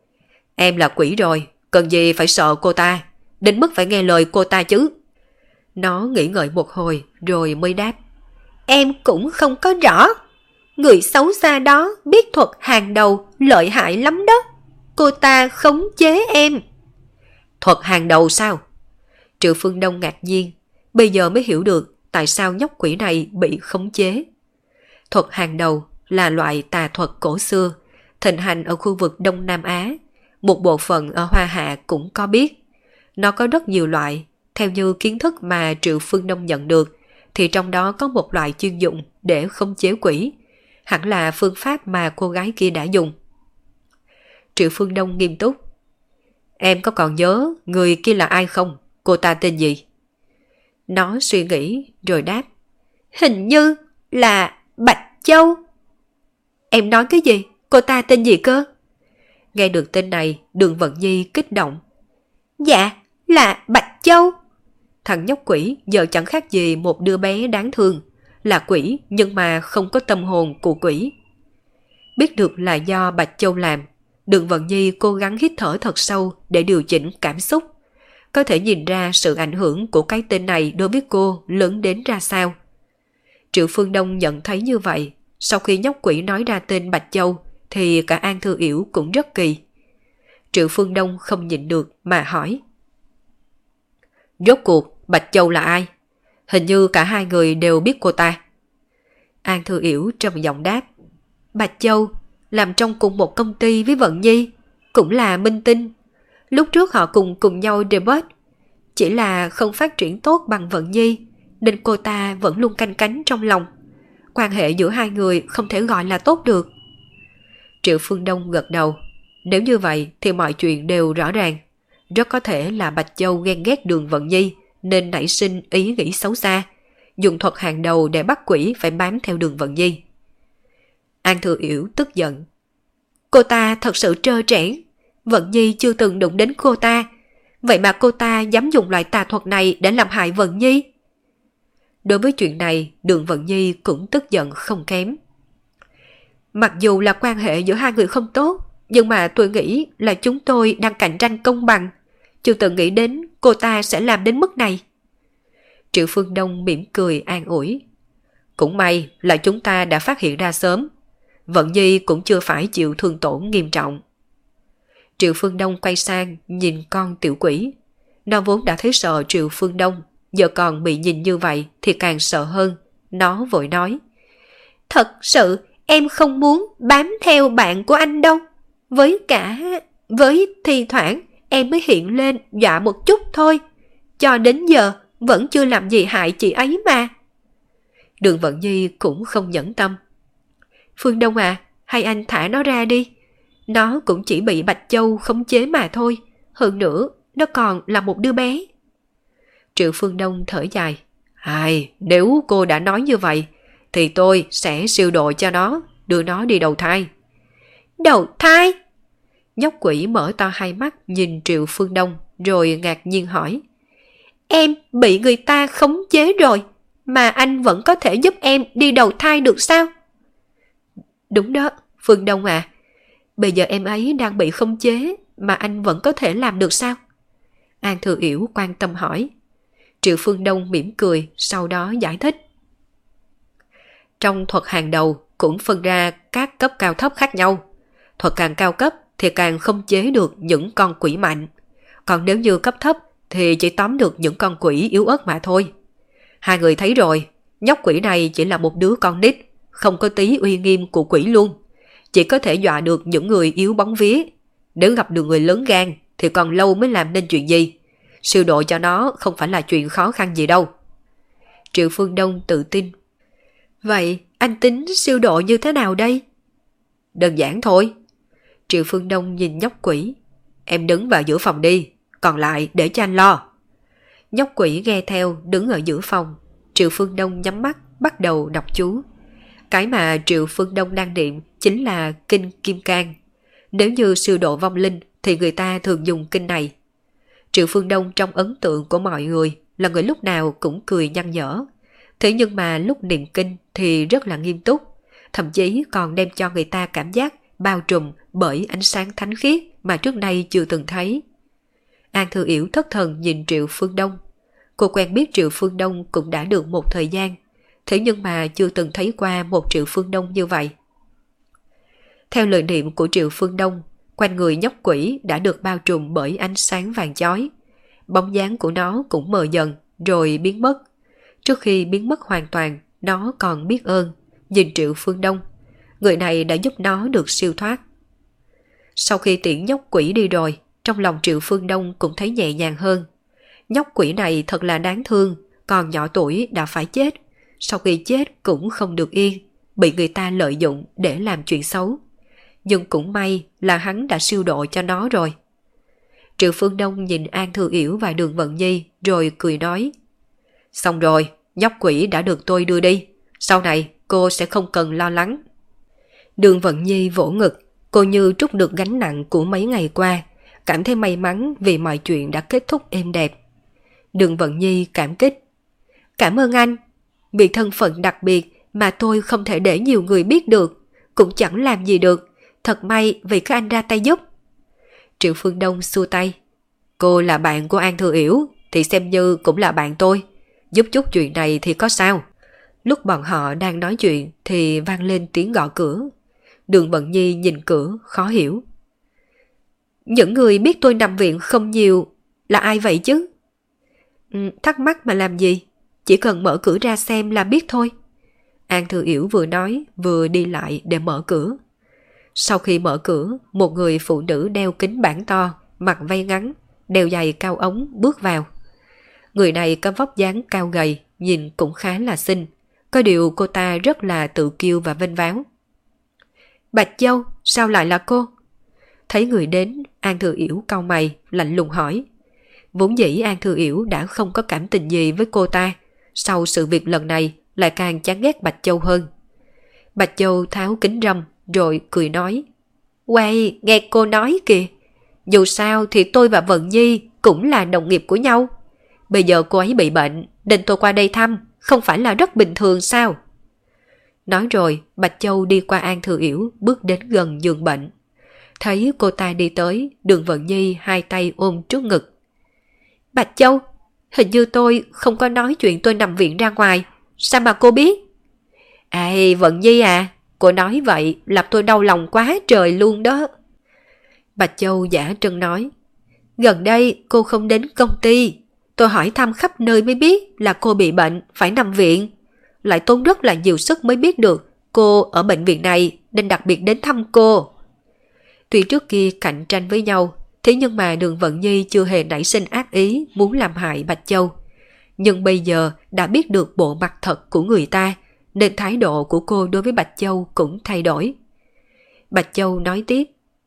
Em là quỷ rồi, cần gì phải sợ cô ta, đến mức phải nghe lời cô ta chứ. Nó nghĩ ngợi một hồi rồi mới đáp. Em cũng không có rõ. Người xấu xa đó biết thuật hàng đầu, lợi hại lắm đó. Cô ta khống chế em. Thuật hàng đầu sao? Triệu Phương Đông ngạc nhiên, bây giờ mới hiểu được tại sao nhóc quỷ này bị khống chế. Thuật hàng đầu là loại tà thuật cổ xưa, thịnh hành ở khu vực Đông Nam Á. Một bộ phận ở Hoa Hạ cũng có biết. Nó có rất nhiều loại. Theo như kiến thức mà Triệu Phương Đông nhận được, thì trong đó có một loại chuyên dụng để khống chế quỷ. Hẳn là phương pháp mà cô gái kia đã dùng. Triệu Phương Đông nghiêm túc. Em có còn nhớ người kia là ai không? Cô ta tên gì? Nó suy nghĩ rồi đáp. Hình như là Bạch Châu. Em nói cái gì? Cô ta tên gì cơ? Nghe được tên này, Đường Vận Nhi kích động. Dạ, là Bạch Châu. Thằng nhóc quỷ giờ chẳng khác gì một đứa bé đáng thương. Là quỷ nhưng mà không có tâm hồn của quỷ. Biết được là do Bạch Châu làm, Đường Vận Nhi cố gắng hít thở thật sâu để điều chỉnh cảm xúc. Có thể nhìn ra sự ảnh hưởng của cái tên này đối với cô lớn đến ra sao. Triệu Phương Đông nhận thấy như vậy. Sau khi nhóc quỷ nói ra tên Bạch Châu thì cả An Thư Yểu cũng rất kỳ. Triệu Phương Đông không nhịn được mà hỏi. Rốt cuộc Bạch Châu là ai? Hình như cả hai người đều biết cô ta. An Thư Yểu trầm giọng đáp. Bạch Châu làm trong cùng một công ty với Vận Nhi, cũng là minh tinh. Lúc trước họ cùng nhau debut, chỉ là không phát triển tốt bằng Vận Nhi, nên cô ta vẫn luôn canh cánh trong lòng. Quan hệ giữa hai người không thể gọi là tốt được. Triệu Phương Đông gật đầu. Nếu như vậy thì mọi chuyện đều rõ ràng. Rất có thể là Bạch Châu ghen ghét Đường Vận Nhi nên nảy sinh ý nghĩ xấu xa, dùng thuật hàng đầu để bắt quỷ phải bám theo Đường Vận Nhi. An Thừa Yểu tức giận. Cô ta thật sự trơ trẽn. Vận Nhi chưa từng đụng đến cô ta. Vậy mà cô ta dám dùng loại tà thuật này để làm hại Vận Nhi. Đối với chuyện này, Đường Vận Nhi cũng tức giận không kém. Mặc dù là quan hệ giữa hai người không tốt, nhưng mà tôi nghĩ là chúng tôi đang cạnh tranh công bằng. Chưa từng nghĩ đến cô ta sẽ làm đến mức này. Triệu Phương Đông mỉm cười an ủi. Cũng may là chúng ta đã phát hiện ra sớm. Vận Nhi cũng chưa phải chịu thương tổn nghiêm trọng. Triệu Phương Đông quay sang nhìn con tiểu quỷ. Nó vốn đã thấy sợ Triệu Phương Đông, giờ còn bị nhìn như vậy thì càng sợ hơn. Nó vội nói. Thật sự em không muốn bám theo bạn của anh đâu. Với thi thoảng em mới hiện lên dọa một chút thôi. Cho đến giờ vẫn chưa làm gì hại chị ấy mà. Đường Vận Nhi cũng không nhẫn tâm. Phương Đông à, hay anh thả nó ra đi. Nó cũng chỉ bị Bạch Châu khống chế mà thôi. Hơn nữa, nó còn là một đứa bé. Triệu Phương Đông thở dài. Nếu cô đã nói như vậy, thì tôi sẽ siêu độ cho nó, đưa nó đi đầu thai. Đầu thai? Nhóc quỷ mở to hai mắt nhìn Triệu Phương Đông, rồi ngạc nhiên hỏi. Em bị người ta khống chế rồi, mà anh vẫn có thể giúp em đi đầu thai được sao? Đúng đó, Phương Đông à. Bây giờ em ấy đang bị khống chế, mà anh vẫn có thể làm được sao? An Thừa Yểu quan tâm hỏi. Triệu Phương Đông mỉm cười, sau đó giải thích. Trong thuật hàng đầu cũng phân ra các cấp cao thấp khác nhau. Thuật càng cao cấp thì càng khống chế được những con quỷ mạnh. Còn nếu như cấp thấp thì chỉ tóm được những con quỷ yếu ớt mà thôi. Hai người thấy rồi, nhóc quỷ này chỉ là một đứa con nít, không có tí uy nghiêm của quỷ luôn. Chỉ có thể dọa được những người yếu bóng vía. Nếu gặp được người lớn gan thì còn lâu mới làm nên chuyện gì. Siêu độ cho nó không phải là chuyện khó khăn gì đâu. Triệu Phương Đông tự tin. Vậy anh tính siêu độ như thế nào đây? Đơn giản thôi. Triệu Phương Đông nhìn nhóc quỷ. Em đứng vào giữa phòng đi, còn lại để cho anh lo. Nhóc quỷ nghe theo đứng ở giữa phòng. Triệu Phương Đông nhắm mắt bắt đầu đọc chú. Cái mà Triệu Phương Đông đang niệm chính là kinh Kim Cang. Nếu như siêu độ vong linh thì người ta thường dùng kinh này. Triệu Phương Đông trong ấn tượng của mọi người là người lúc nào cũng cười nhăn nhở. Thế nhưng mà lúc niệm kinh thì rất là nghiêm túc, thậm chí còn đem cho người ta cảm giác bao trùm bởi ánh sáng thánh khiết mà trước nay chưa từng thấy. An Thư Yểu thất thần nhìn Triệu Phương Đông. Cô quen biết Triệu Phương Đông cũng đã được một thời gian, thế nhưng mà chưa từng thấy qua một Triệu Phương Đông như vậy. Theo lời niệm của Triệu Phương Đông, quanh người nhóc quỷ đã được bao trùm bởi ánh sáng vàng chói. Bóng dáng của nó cũng mờ dần rồi biến mất. Trước khi biến mất hoàn toàn, nó còn biết ơn, nhìn Triệu Phương Đông. Người này đã giúp nó được siêu thoát. Sau khi tiễn nhóc quỷ đi rồi, trong lòng Triệu Phương Đông cũng thấy nhẹ nhàng hơn. Nhóc quỷ này thật là đáng thương, còn nhỏ tuổi đã phải chết. Sau khi chết cũng không được yên, bị người ta lợi dụng để làm chuyện xấu. Nhưng cũng may là hắn đã siêu độ cho nó rồi. Triệu Phương Đông nhìn An Thư Yểu và Đường Vận Nhi rồi cười nói. Xong rồi, nhóc quỷ đã được tôi đưa đi. Sau này cô sẽ không cần lo lắng. Đường Vận Nhi vỗ ngực, cô như trút được gánh nặng của mấy ngày qua, cảm thấy may mắn vì mọi chuyện đã kết thúc êm đẹp. Đường Vận Nhi cảm kích. Cảm ơn anh. Vì thân phận đặc biệt mà tôi không thể để nhiều người biết được, cũng chẳng làm gì được. Thật may vì các anh ra tay giúp. Triệu Phương Đông xua tay. Cô là bạn của An Thư Yểu thì xem như cũng là bạn tôi. Giúp chút chuyện này thì có sao. Lúc bọn họ đang nói chuyện thì vang lên tiếng gõ cửa. Đường Vận Nhi nhìn cửa khó hiểu. Những người biết tôi nằm viện không nhiều là ai vậy chứ? Thắc mắc mà làm gì? Chỉ cần mở cửa ra xem là biết thôi. An Thư Yểu vừa nói vừa đi lại để mở cửa. Sau khi mở cửa, một người phụ nữ đeo kính bản to, mặc vây ngắn, đeo giày cao ống bước vào. Người này có vóc dáng cao gầy, nhìn cũng khá là xinh. Có điều cô ta rất là tự kiêu và vênh váo. Bạch Châu, sao lại là cô? Thấy người đến, An Thư Yểu cau mày, lạnh lùng hỏi. Vốn dĩ An Thư Yểu đã không có cảm tình gì với cô ta. Sau sự việc lần này, lại càng chán ghét Bạch Châu hơn. Bạch Châu tháo kính râm, rồi cười nói. Uầy, nghe cô nói kìa. Dù sao thì tôi và Vận Nhi cũng là đồng nghiệp của nhau. Bây giờ cô ấy bị bệnh, nên tôi qua đây thăm, không phải là rất bình thường sao? Nói rồi, Bạch Châu đi qua An Thư Yểu, bước đến gần giường bệnh. Thấy cô ta đi tới, Đường Vận Nhi hai tay ôm trước ngực. Bạch Châu, hình như tôi không có nói chuyện tôi nằm viện ra ngoài. Sao mà cô biết? Ê, Vận Nhi à, cô nói vậy làm tôi đau lòng quá trời luôn đó. Bạch Châu giả trân nói. Gần đây cô không đến công ty. Tôi hỏi thăm khắp nơi mới biết là cô bị bệnh, phải nằm viện. Lại tốn rất là nhiều sức mới biết được cô ở bệnh viện này nên đặc biệt đến thăm cô. Tuy trước kia cạnh tranh với nhau, thế nhưng mà Đường Vận Nhi chưa hề nảy sinh ác ý muốn làm hại Bạch Châu. Nhưng bây giờ đã biết được bộ mặt thật của người ta, nên thái độ của cô đối với Bạch Châu cũng thay đổi. Bạch Châu nói tiếp.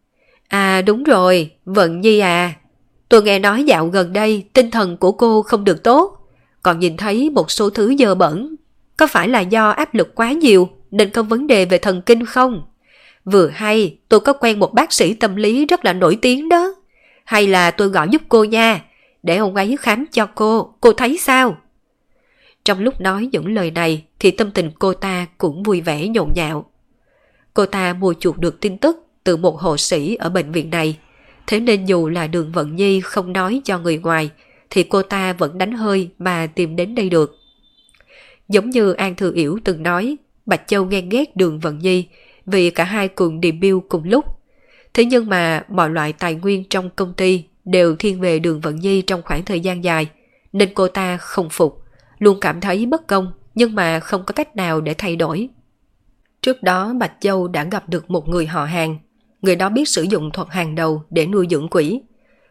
À đúng rồi, Vận Nhi à, tôi nghe nói dạo gần đây tinh thần của cô không được tốt, còn nhìn thấy một số thứ dơ bẩn. Có phải là do áp lực quá nhiều nên có vấn đề về thần kinh không? Vừa hay tôi có quen một bác sĩ tâm lý rất là nổi tiếng đó. Hay là tôi gọi giúp cô nha, để ông ấy khám cho cô thấy sao? Trong lúc nói những lời này thì tâm tình cô ta cũng vui vẻ nhộn nhạo. Cô ta mua chuộc được tin tức từ một hộ sĩ ở bệnh viện này, thế nên dù là Đường Vận Nhi không nói cho người ngoài thì cô ta vẫn đánh hơi mà tìm đến đây được. Giống như An Thư Yểu từng nói, Bạch Châu ghen ghét Đường Vận Nhi vì cả hai cùng debut cùng lúc. Thế nhưng mà mọi loại tài nguyên trong công ty đều thiên về Đường Vận Nhi trong khoảng thời gian dài, nên cô ta không phục, luôn cảm thấy bất công nhưng mà không có cách nào để thay đổi. Trước đó Bạch Châu đã gặp được một người họ hàng, người đó biết sử dụng thuật hàng đầu để nuôi dưỡng quỷ.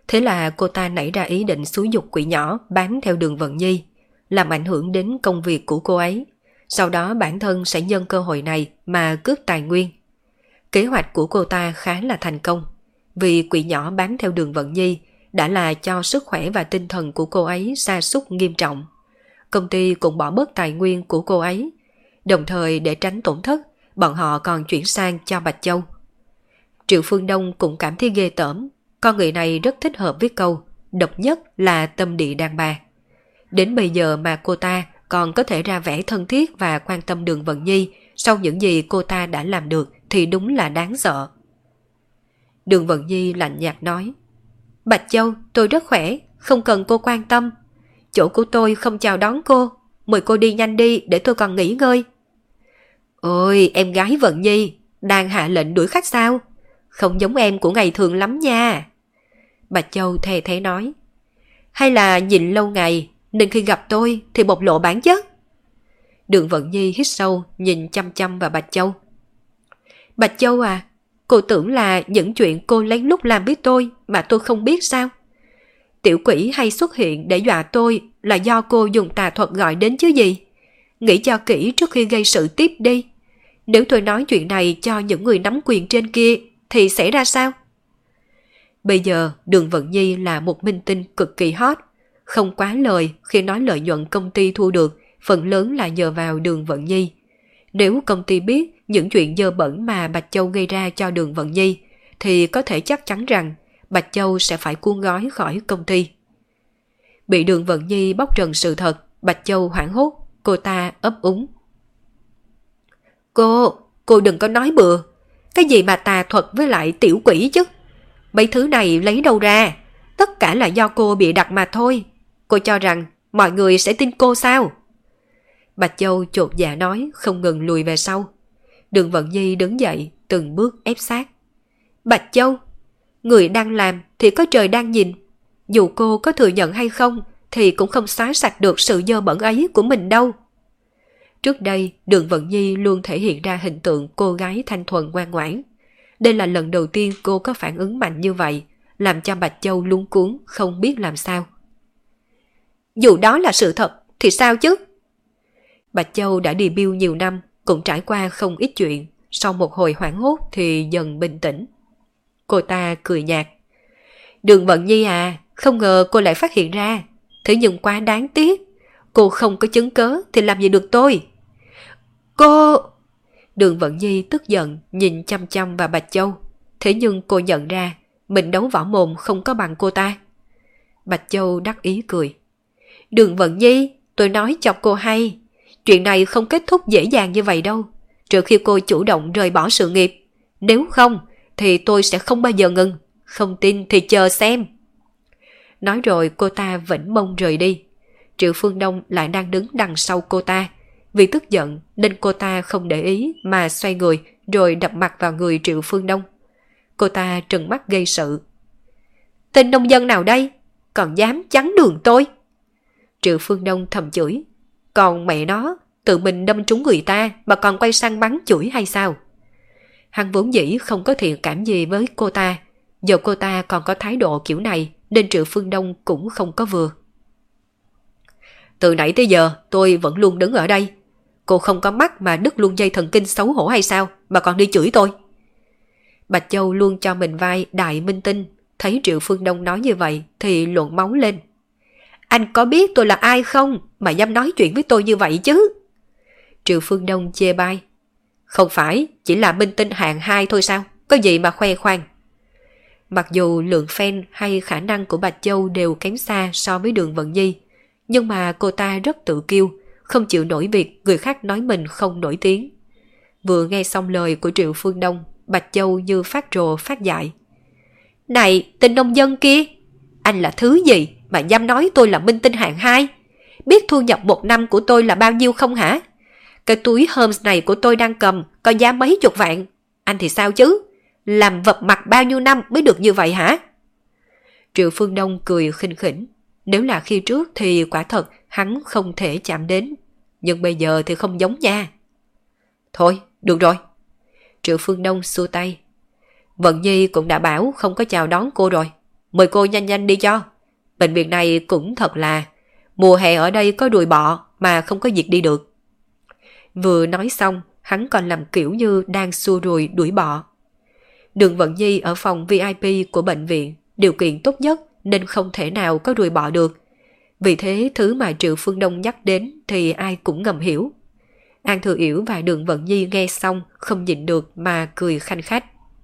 Thế là cô ta nảy ra ý định xúi giục quỷ nhỏ bám theo Đường Vận Nhi, làm ảnh hưởng đến công việc của cô ấy. Sau đó bản thân sẽ nhân cơ hội này mà cướp tài nguyên. Kế hoạch của cô ta khá là thành công, vì quỷ nhỏ bám theo Đường Vận Nhi đã là cho sức khỏe và tinh thần của cô ấy sa sút nghiêm trọng. Công ty cũng bỏ bớt tài nguyên của cô ấy, đồng thời để tránh tổn thất, bọn họ còn chuyển sang cho Bạch Châu. Triệu Phương Đông cũng cảm thấy ghê tởm, con người này rất thích hợp với câu độc nhất là tâm địa đàn bà. Đến bây giờ mà cô ta còn có thể ra vẻ thân thiết và quan tâm Đường Vận Nhi sau những gì cô ta đã làm được thì đúng là đáng sợ. Đường Vận Nhi lạnh nhạt nói: Bạch Châu, tôi rất khỏe, không cần cô quan tâm. Chỗ của tôi không chào đón cô, mời cô đi nhanh đi để tôi còn nghỉ ngơi. Ôi, em gái Vận Nhi, đang hạ lệnh đuổi khách sao? Không giống em của ngày thường lắm nha. Bạch Châu thề thế nói. Hay là nhịn lâu ngày, nên khi gặp tôi thì bộc lộ bản chất? Đường Vận Nhi hít sâu, nhìn chăm chăm vào Bạch Châu. Bạch Châu à, cô tưởng là những chuyện cô lén lút làm với tôi mà tôi không biết sao? Tiểu quỷ hay xuất hiện để dọa tôi là do cô dùng tà thuật gọi đến chứ gì? Nghĩ cho kỹ trước khi gây sự tiếp đi. Nếu tôi nói chuyện này cho những người nắm quyền trên kia thì sẽ ra sao? Bây giờ Đường Vận Nhi là một minh tinh cực kỳ hot, không quá lời khi nói lợi nhuận công ty thu được phần lớn là nhờ vào Đường Vận Nhi. Nếu công ty biết những chuyện dơ bẩn mà Bạch Châu gây ra cho Đường Vận Nhi thì có thể chắc chắn rằng Bạch Châu sẽ phải cuốn gói khỏi công ty. Bị Đường Vận Nhi bóc trần sự thật, Bạch Châu hoảng hốt, cô ta ấp úng. Cô đừng có nói bừa. Cái gì mà tà thuật với lại tiểu quỷ chứ? Mấy thứ này lấy đâu ra? Tất cả là do cô bị đặt mà thôi. Cô cho rằng mọi người sẽ tin cô sao? Bạch Châu chột dạ nói, không ngừng lùi về sau. Đường Vận Nhi đứng dậy, từng bước ép sát. Bạch Châu, người đang làm thì có trời đang nhìn. Dù cô có thừa nhận hay không thì cũng không xóa sạch được sự dơ bẩn ấy của mình đâu. Trước đây, Đường Vận Nhi luôn thể hiện ra hình tượng cô gái thanh thuần ngoan ngoãn. Đây là lần đầu tiên cô có phản ứng mạnh như vậy, làm cho Bạch Châu luống cuống không biết làm sao. Dù đó là sự thật thì sao chứ? Bạch Châu đã debut nhiều năm, cũng trải qua không ít chuyện, sau một hồi hoảng hốt thì dần bình tĩnh. Cô ta cười nhạt. Đường Vận Nhi à, không ngờ cô lại phát hiện ra, thế nhưng quá đáng tiếc. Cô không có chứng cớ thì làm gì được tôi? Cô... Đường Vận Nhi tức giận nhìn chăm chăm vào Bạch Châu. Thế nhưng cô nhận ra mình đấu võ mồm không có bằng cô ta. Bạch Châu đắc ý cười. Đường Vận Nhi, tôi nói cho cô hay, chuyện này không kết thúc dễ dàng như vậy đâu, trừ khi cô chủ động rời bỏ sự nghiệp. Nếu không thì tôi sẽ không bao giờ ngừng. Không tin thì chờ xem. Nói rồi cô ta vĩnh mông rời đi. Triệu Phương Đông lại đang đứng đằng sau cô ta. Vì tức giận nên cô ta không để ý mà xoay người rồi đập mặt vào người Triệu Phương Đông. Cô ta trừng mắt gây sự. Tên nông dân nào đây? Còn dám chắn đường tôi? Triệu Phương Đông thầm chửi. Còn mẹ nó, tự mình đâm trúng người ta mà còn quay sang bắn chửi hay sao? Hắn vốn dĩ không có thiện cảm gì với cô ta. Giờ cô ta còn có thái độ kiểu này nên Triệu Phương Đông cũng không có vừa. Từ nãy tới giờ tôi vẫn luôn đứng ở đây. Cô không có mắt mà đứt luôn dây thần kinh xấu hổ hay sao mà còn đi chửi tôi? Bạch Châu luôn cho mình vai đại minh tinh, thấy Triệu Phương Đông nói như vậy thì luộn máu lên. Anh có biết tôi là ai không mà dám nói chuyện với tôi như vậy chứ? Triệu Phương Đông chê bai. Không phải chỉ là minh tinh hạng 2 thôi sao? Có gì mà khoe khoang? Mặc dù lượng fan hay khả năng của Bạch Châu đều kém xa so với Đường Vận Nhi, nhưng mà cô ta rất tự kiêu, không chịu nổi việc người khác nói mình không nổi tiếng. Vừa nghe xong lời của Triệu Phương Đông, Bạch Châu như phát rồ phát dại. Này, tên nông dân kia, anh là thứ gì mà dám nói tôi là minh tinh hạng 2? Biết thu nhập một năm của tôi là bao nhiêu không hả? Cái túi Hermes này của tôi đang cầm có giá mấy chục vạn. Anh thì sao chứ? Làm vật mặt bao nhiêu năm mới được như vậy hả? Triệu Phương Đông cười khinh khỉnh. Nếu là khi trước thì quả thật hắn không thể chạm đến. Nhưng bây giờ thì không giống nha. Thôi, được rồi. Triệu Phương Đông xua tay. Vận Nhi cũng đã bảo không có chào đón cô rồi. mời cô nhanh nhanh đi cho. Bệnh viện này cũng thật là, mùa hè ở đây có ruồi bọ mà không có diệt đi được. Vừa nói xong, hắn còn làm kiểu như đang xua ruồi đuổi bọ. Đường Vận Nhi ở phòng VIP của bệnh viện, điều kiện tốt nhất nên không thể nào có ruồi bọ được. Vì thế thứ mà Triệu Phương Đông nhắc đến thì ai cũng ngầm hiểu. An Thừa Yểu và Đường Vận Nhi nghe xong không nhịn được mà cười khanh khách.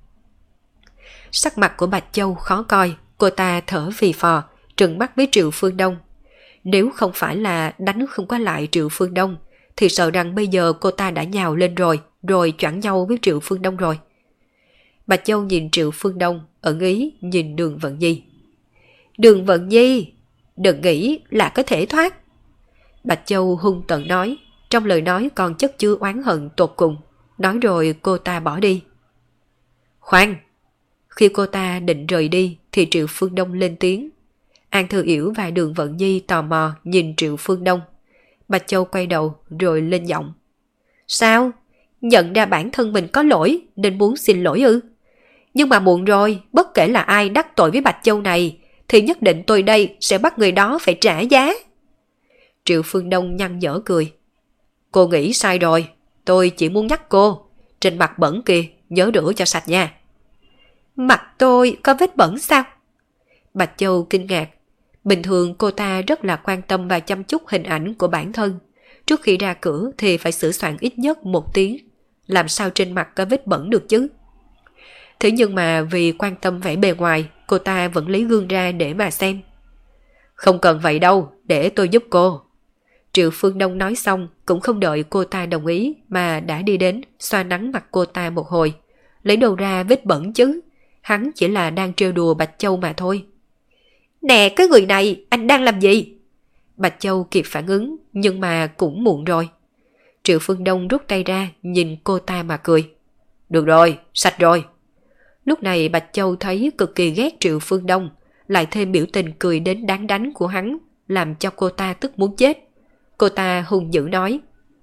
Sắc mặt của Bạch Châu khó coi, cô ta thở phì phò, trừng mắt với Triệu Phương Đông. Nếu không phải là đánh không có lại Triệu Phương Đông, thì sợ rằng bây giờ cô ta đã nhào lên rồi choảng nhau với Triệu Phương Đông rồi. Bạch Châu nhìn Triệu Phương Đông, ẩn ý nhìn Đường Vận Nhi. Đường Vận Nhi, đừng nghĩ là có thể thoát. Bạch Châu hung tợn nói, trong lời nói còn chất chứa oán hận tột cùng. Nói rồi cô ta bỏ đi. Khoan! Khi cô ta định rời đi thì Triệu Phương Đông lên tiếng. An Thư Yểu và Đường Vận Nhi tò mò nhìn Triệu Phương Đông. Bạch Châu quay đầu rồi lên giọng. Sao? Nhận ra bản thân mình có lỗi nên muốn xin lỗi ư? Nhưng mà muộn rồi, bất kể là ai đắc tội với Bạch Châu này thì nhất định tôi đây sẽ bắt người đó phải trả giá. Triệu Phương Đông nhăn nhở cười. Cô nghĩ sai rồi, tôi chỉ muốn nhắc cô, trên mặt bẩn kìa, nhớ rửa cho sạch nha. Mặt tôi có vết bẩn sao? Bạch Châu kinh ngạc. Bình thường cô ta rất là quan tâm và chăm chút hình ảnh của bản thân. Trước khi ra cửa thì phải sửa soạn ít nhất 1 tiếng. Làm sao trên mặt có vết bẩn được chứ? Thế nhưng mà vì quan tâm vẻ bề ngoài, cô ta vẫn lấy gương ra để mà xem. Không cần vậy đâu, để tôi giúp cô. Triệu Phương Đông nói xong cũng không đợi cô ta đồng ý mà đã đi đến xoa nắng mặt cô ta một hồi. Lấy đâu ra vết bẩn chứ? Hắn chỉ là đang trêu đùa Bạch Châu mà thôi. Nè cái người này, anh đang làm gì? Bạch Châu kịp phản ứng nhưng mà cũng muộn rồi. Triệu Phương Đông rút tay ra nhìn cô ta mà cười. Được rồi, sạch rồi. Lúc này Bạch Châu thấy cực kỳ ghét Triệu Phương Đông, lại thêm biểu tình cười đến đáng đánh của hắn, làm cho cô ta tức muốn chết. Cô ta hung dữ nói.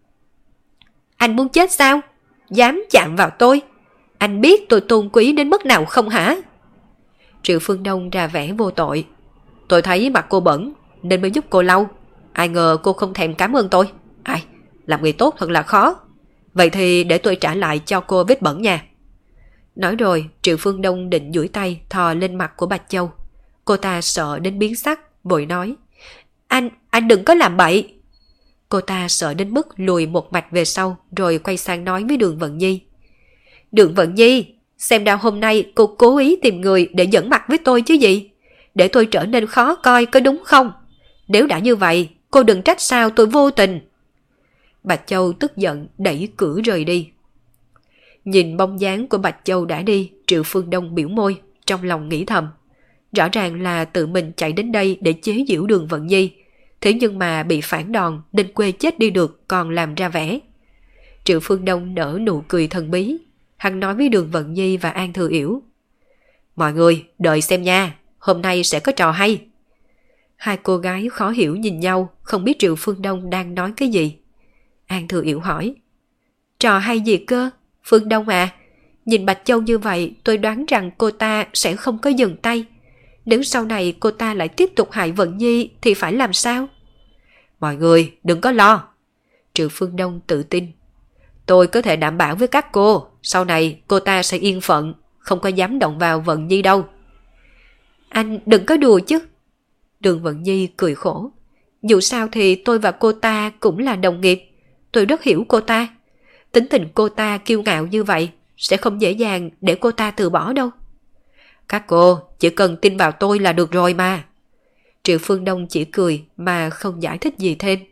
Anh muốn chết sao? Dám chạm vào tôi? Anh biết tôi tôn quý đến mức nào không hả? Triệu Phương Đông ra vẻ vô tội. Tôi thấy mặt cô bẩn nên mới giúp cô lau. Ai ngờ cô không thèm cảm ơn tôi. Ai, làm người tốt thật là khó. Vậy thì để tôi trả lại cho cô vết bẩn nha. Nói rồi Triệu Phương Đông định duỗi tay thò lên mặt của Bạch Châu. Cô ta sợ đến biến sắc, vội nói. Anh đừng có làm bậy. Cô ta sợ đến mức lùi một mạch về sau rồi quay sang nói với Đường Vận Nhi. Đường Vận Nhi, xem ra hôm nay cô cố ý tìm người để giỡn mặt với tôi chứ gì? Để tôi trở nên khó coi có đúng không? Nếu đã như vậy, cô đừng trách sao tôi vô tình. Bạch Châu tức giận đẩy cửa rời đi. Nhìn bóng dáng của Bạch Châu đã đi, Triệu Phương Đông biểu môi, trong lòng nghĩ thầm. Rõ ràng là tự mình chạy đến đây để chế giễu Đường Vận Nhi. Thế nhưng mà bị phản đòn nên quê chết đi được còn làm ra vẻ. Triệu Phương Đông nở nụ cười thần bí. Hắn nói với Đường Vận Nhi và An Thừa Yểu. Mọi người đợi xem nha, hôm nay sẽ có trò hay. Hai cô gái khó hiểu nhìn nhau, không biết Triệu Phương Đông đang nói cái gì. An Thừa Yểu hỏi. Trò hay gì cơ? Phương Đông à, nhìn Bạch Châu như vậy tôi đoán rằng cô ta sẽ không có dừng tay. Nếu sau này cô ta lại tiếp tục hại Vận Nhi thì phải làm sao? Mọi người đừng có lo. Triệu Phương Đông tự tin. Tôi có thể đảm bảo với các cô, sau này cô ta sẽ yên phận, không có dám động vào Vận Nhi đâu. Anh đừng có đùa chứ. Đường Vận Nhi cười khổ. Dù sao thì tôi và cô ta cũng là đồng nghiệp. Tôi rất hiểu cô ta. Tính tình cô ta kiêu ngạo như vậy, sẽ không dễ dàng để cô ta từ bỏ đâu. Các cô chỉ cần tin vào tôi là được rồi mà. Triệu Phương Đông chỉ cười mà không giải thích gì thêm.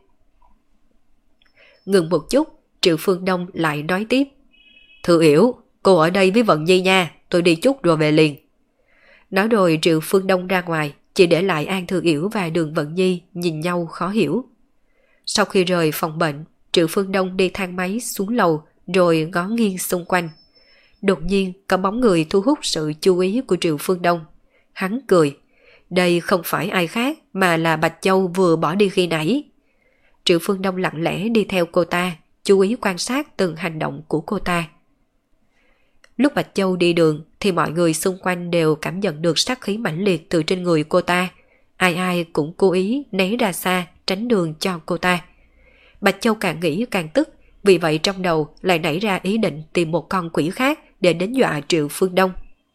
Ngừng một chút, Triệu Phương Đông lại nói tiếp. Thư Yểu, cô ở đây với Vận Nhi nha, tôi đi chút rồi về liền. Nói rồi Triệu Phương Đông ra ngoài, chỉ để lại An Thư Yểu và Đường Vận Nhi nhìn nhau khó hiểu. Sau khi rời phòng bệnh, Triệu Phương Đông đi thang máy xuống lầu rồi ngó nghiêng xung quanh. Đột nhiên có bóng người thu hút sự chú ý của Triệu Phương Đông. Hắn cười. Đây không phải ai khác mà là Bạch Châu vừa bỏ đi khi nãy. Triệu Phương Đông lặng lẽ đi theo cô ta, chú ý quan sát từng hành động của cô ta. Lúc Bạch Châu đi đường thì mọi người xung quanh đều cảm nhận được sát khí mãnh liệt từ trên người cô ta. Ai ai cũng cố ý né ra xa, tránh đường cho cô ta. Bạch Châu càng nghĩ càng tức, vì vậy trong đầu lại nảy ra ý định tìm một con quỷ khác để đến dọa Triệu Phương Đông.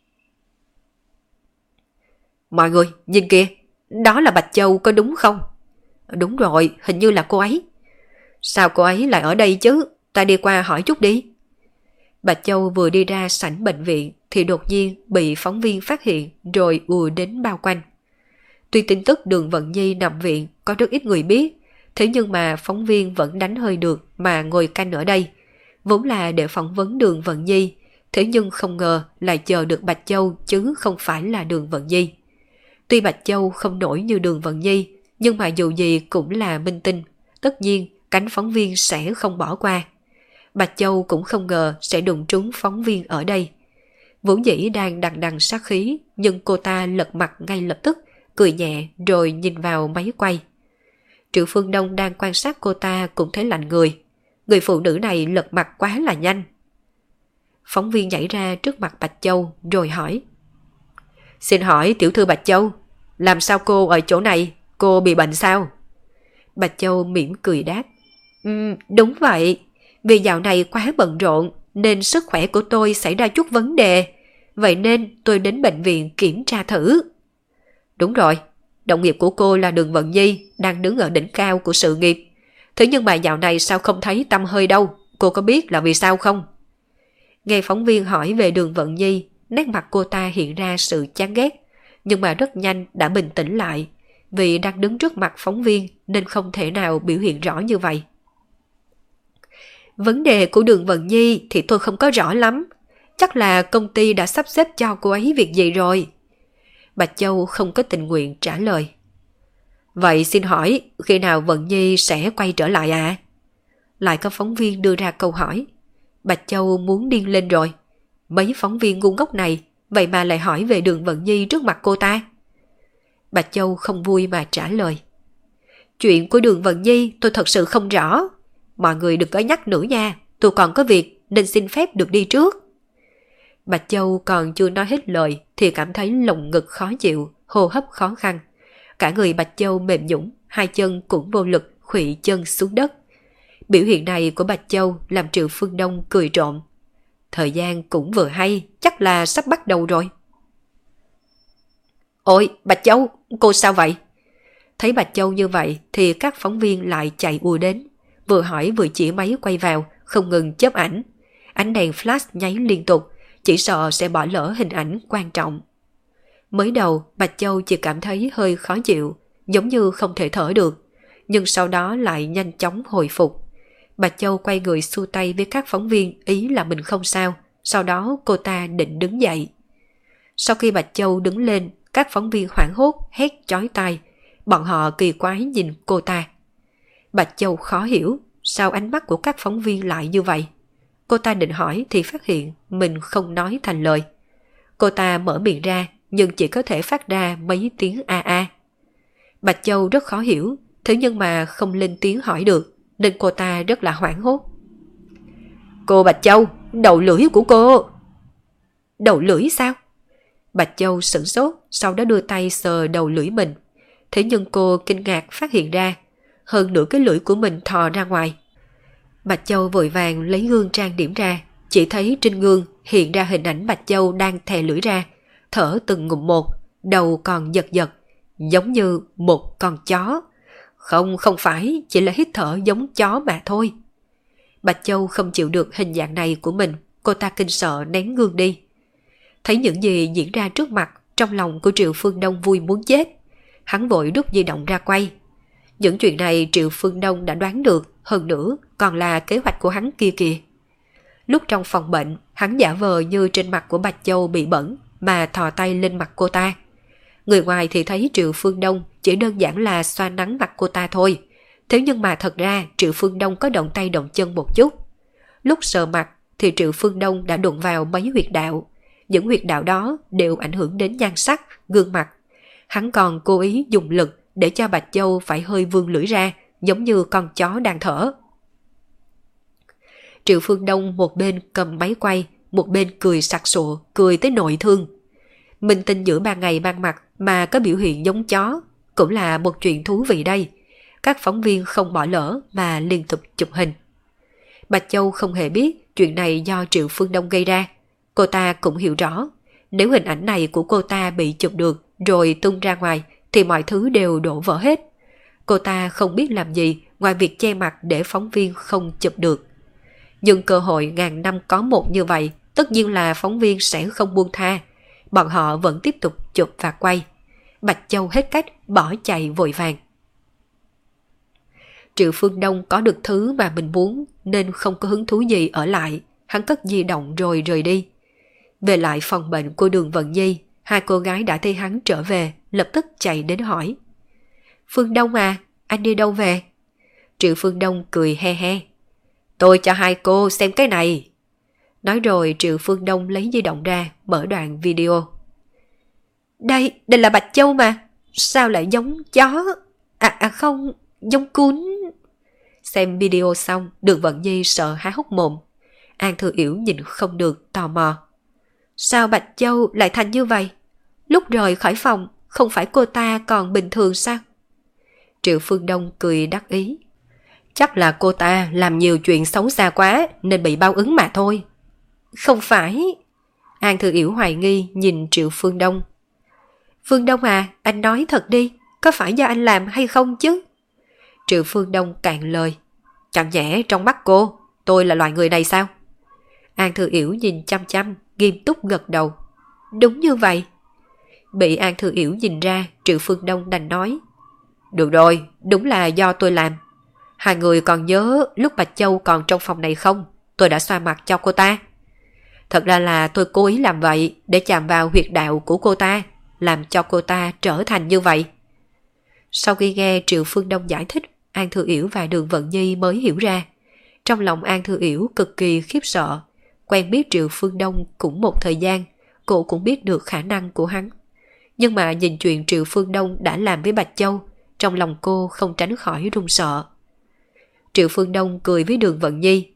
Mọi người, nhìn kìa, đó là Bạch Châu có đúng không? Đúng rồi, hình như là cô ấy. Sao cô ấy lại ở đây chứ? Ta đi qua hỏi chút đi. Bạch Châu vừa đi ra sảnh bệnh viện thì đột nhiên bị phóng viên phát hiện rồi ùa đến bao quanh. Tuy tin tức Đường Vận Nhi nằm viện có rất ít người biết, thế nhưng mà phóng viên vẫn đánh hơi được mà ngồi canh ở đây. Vốn là để phỏng vấn Đường Vận Nhi, thế nhưng không ngờ lại chờ được Bạch Châu chứ không phải là Đường Vận Nhi. Tuy Bạch Châu không nổi như Đường Vận Nhi, nhưng mà dù gì cũng là minh tinh, tất nhiên cánh phóng viên sẽ không bỏ qua. Bạch Châu cũng không ngờ sẽ đụng trúng phóng viên ở đây. Vốn dĩ đang đằng đằng sát khí, nhưng cô ta lật mặt ngay lập tức, cười nhẹ rồi nhìn vào máy quay. Triệu Phương Đông đang quan sát cô ta cũng thấy lạnh người. Người phụ nữ này lật mặt quá là nhanh. Phóng viên nhảy ra trước mặt Bạch Châu rồi hỏi. Xin hỏi tiểu thư Bạch Châu, làm sao cô ở chỗ này? Cô bị bệnh sao? Bạch Châu mỉm cười đáp. Đúng vậy. Vì dạo này quá bận rộn nên sức khỏe của tôi xảy ra chút vấn đề. Vậy nên tôi đến bệnh viện kiểm tra thử. Đúng rồi, đồng nghiệp của cô là Đường Vận Nhi đang đứng ở đỉnh cao của sự nghiệp. Thế nhưng mà dạo này sao không thấy tăm hơi đâu? Cô có biết là vì sao không? Nghe phóng viên hỏi về Đường Vận Nhi, nét mặt cô ta hiện ra sự chán ghét. Nhưng mà rất nhanh đã bình tĩnh lại. Vì đang đứng trước mặt phóng viên nên không thể nào biểu hiện rõ như vậy. Vấn đề của Đường Vận Nhi thì tôi không có rõ lắm. Chắc là công ty đã sắp xếp cho cô ấy việc gì rồi. Bạch Châu không có tình nguyện trả lời. Vậy xin hỏi khi nào Vận Nhi sẽ quay trở lại ạ? Lại có phóng viên đưa ra câu hỏi. Bạch Châu muốn điên lên rồi. Mấy phóng viên ngu ngốc này vậy mà lại hỏi về Đường Vận Nhi trước mặt cô ta. Bạch Châu không vui mà trả lời. Chuyện của Đường Vận Nhi tôi thật sự không rõ. Mọi người đừng có nhắc nữa nha. Tôi còn có việc nên xin phép được đi trước. Bạch Châu còn chưa nói hết lời thì cảm thấy lồng ngực khó chịu, hô hấp khó khăn. Cả người Bạch Châu mềm nhũn, hai chân cũng vô lực khuỵu chân xuống đất. Biểu hiện này của Bạch Châu làm Triệu Phương Đông cười trộm. Thời gian cũng vừa hay, chắc là sắp bắt đầu rồi. Ôi, Bạch Châu, cô sao vậy? Thấy Bạch Châu như vậy thì các phóng viên lại chạy ùa đến. Vừa hỏi vừa chỉ máy quay vào, không ngừng chớp ảnh. Ánh đèn flash nháy liên tục, chỉ sợ sẽ bỏ lỡ hình ảnh quan trọng. Mới đầu, Bạch Châu chỉ cảm thấy hơi khó chịu, giống như không thể thở được, nhưng sau đó lại nhanh chóng hồi phục. Bạch Châu quay người xua tay với các phóng viên ý là mình không sao, sau đó cô ta định đứng dậy. Sau khi Bạch Châu đứng lên, các phóng viên hoảng hốt hét chói tai, bọn họ kỳ quái nhìn cô ta. Bạch Châu khó hiểu, sao ánh mắt của các phóng viên lại như vậy? Cô ta định hỏi thì phát hiện mình không nói thành lời. Cô ta mở miệng ra nhưng chỉ có thể phát ra mấy tiếng a a. Bạch Châu rất khó hiểu, thế nhưng mà không lên tiếng hỏi được nên cô ta rất là hoảng hốt. Cô Bạch Châu, đầu lưỡi của cô. Đầu lưỡi sao? Bạch Châu sửng sốt, sau đó đưa tay sờ đầu lưỡi mình. Thế nhưng cô kinh ngạc phát hiện ra, hơn nửa cái lưỡi của mình thò ra ngoài. Bạch Châu vội vàng lấy gương trang điểm ra, chỉ thấy trên gương hiện ra hình ảnh Bạch Châu đang thè lưỡi ra, thở từng ngụm một, đầu còn giật giật, giống như một con chó. Không phải, chỉ là hít thở giống chó mà thôi. Bạch Châu không chịu được hình dạng này của mình, cô ta kinh sợ ném gương đi. Thấy những gì diễn ra trước mặt, trong lòng của Triệu Phương Đông vui muốn chết. Hắn vội rút di động ra quay. Những chuyện này Triệu Phương Đông đã đoán được, hơn nữa còn là kế hoạch của hắn kia kìa. Lúc trong phòng bệnh, hắn giả vờ như trên mặt của Bạch Châu bị bẩn mà thò tay lên mặt cô ta. Người ngoài thì thấy Triệu Phương Đông chỉ đơn giản là xoa nắng mặt cô ta thôi. Thế nhưng mà thật ra Triệu Phương Đông có động tay động chân một chút. Lúc sờ mặt thì Triệu Phương Đông đã đụng vào mấy huyệt đạo. Những huyệt đạo đó đều ảnh hưởng đến nhan sắc, gương mặt. Hắn còn cố ý dùng lực để cho Bạch Châu phải hơi vươn lưỡi ra, giống như con chó đang thở. Triệu Phương Đông một bên cầm máy quay, một bên cười sặc sụa, cười tới nội thương. Minh tinh giữa ban ngày ban mặt mà có biểu hiện giống chó, cũng là một chuyện thú vị đây. Các phóng viên không bỏ lỡ mà liên tục chụp hình. Bạch Châu không hề biết chuyện này do Triệu Phương Đông gây ra. Cô ta cũng hiểu rõ, nếu hình ảnh này của cô ta bị chụp được rồi tung ra ngoài thì mọi thứ đều đổ vỡ hết. Cô ta không biết làm gì ngoài việc che mặt để phóng viên không chụp được. Nhưng cơ hội ngàn năm có một như vậy, tất nhiên là phóng viên sẽ không buông tha. Bọn họ vẫn tiếp tục chụp và quay. Bạch Châu hết cách bỏ chạy vội vàng. Triệu Phương Đông có được thứ mà mình muốn nên không có hứng thú gì ở lại. Hắn cất di động rồi rời đi. Về lại phòng bệnh của Đường Vận Nhi, hai cô gái đã thấy hắn trở về, lập tức chạy đến hỏi. Phương Đông à, anh đi đâu về? Triệu Phương Đông cười he he. Tôi cho hai cô xem cái này. Nói rồi Triệu Phương Đông lấy di động ra, mở đoạn video. Đây là Bạch Châu mà. Sao lại giống chó? Không, giống cún. Xem video xong, Đường Vận Nhi sợ há hốc mồm. An Thư Yểu nhìn không được, tò mò. Sao Bạch Châu lại thành như vậy? Lúc rời khỏi phòng, không phải cô ta còn bình thường sao? Triệu Phương Đông cười đắc ý. Chắc là cô ta làm nhiều chuyện xấu xa quá nên bị báo ứng mà thôi. Không phải. An Thư Yểu hoài nghi nhìn Triệu Phương Đông. Phương Đông à, anh nói thật đi, có phải do anh làm hay không chứ? Triệu Phương Đông cạn lời. Chẳng nhẽ trong mắt cô, tôi là loại người này sao? An Thư Yểu nhìn chăm chăm, nghiêm túc gật đầu. Đúng như vậy. Bị An Thư Yểu nhìn ra, Triệu Phương Đông đành nói. Được rồi, đúng là do tôi làm. Hai người còn nhớ lúc Bạch Châu còn trong phòng này không? Tôi đã xoa mặt cho cô ta. Thật ra là tôi cố ý làm vậy để chạm vào huyệt đạo của cô ta, làm cho cô ta trở thành như vậy. Sau khi nghe Triệu Phương Đông giải thích, An Thư Yểu và Đường Vận Nhi mới hiểu ra. Trong lòng An Thư Yểu cực kỳ khiếp sợ. Quen biết Triệu Phương Đông cũng một thời gian, cô cũng biết được khả năng của hắn. Nhưng mà nhìn chuyện Triệu Phương Đông đã làm với Bạch Châu, trong lòng cô không tránh khỏi run sợ. Triệu Phương Đông cười với Đường Vận Nhi.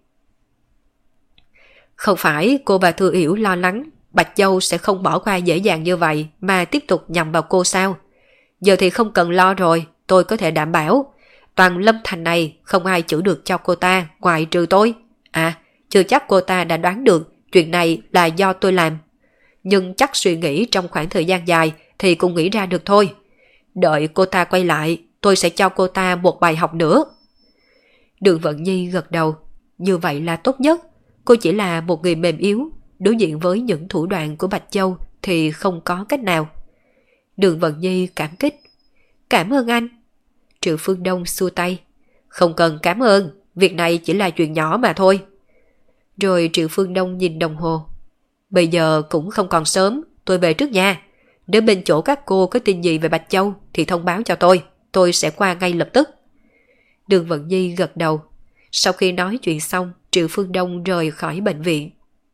Không phải cô và Thư Yểu lo lắng Bạch Châu sẽ không bỏ qua dễ dàng như vậy mà tiếp tục nhằm vào cô sao? Giờ thì không cần lo rồi, tôi có thể đảm bảo. Toàn Lâm Thành này không ai chữa được cho cô ta ngoại trừ tôi. Chưa chắc cô ta đã đoán được chuyện này là do tôi làm. Nhưng chắc suy nghĩ trong khoảng thời gian dài thì cũng nghĩ ra được thôi. Đợi cô ta quay lại, tôi sẽ cho cô ta một bài học nữa. Đường Vận Nhi gật đầu. Như vậy là tốt nhất. Cô chỉ là một người mềm yếu, đối diện với những thủ đoạn của Bạch Châu thì không có cách nào. Đường Vận Nhi cảm kích. Cảm ơn anh. Triệu Phương Đông xua tay. Không cần cảm ơn, việc này chỉ là chuyện nhỏ mà thôi. Rồi Triệu Phương Đông nhìn đồng hồ. Bây giờ cũng không còn sớm, tôi về trước nha. Nếu bên chỗ các cô có tin gì về Bạch Châu thì thông báo cho tôi sẽ qua ngay lập tức. Đường Vận Nhi gật đầu. Sau khi nói chuyện xong, Triệu Phương Đông rời khỏi bệnh viện.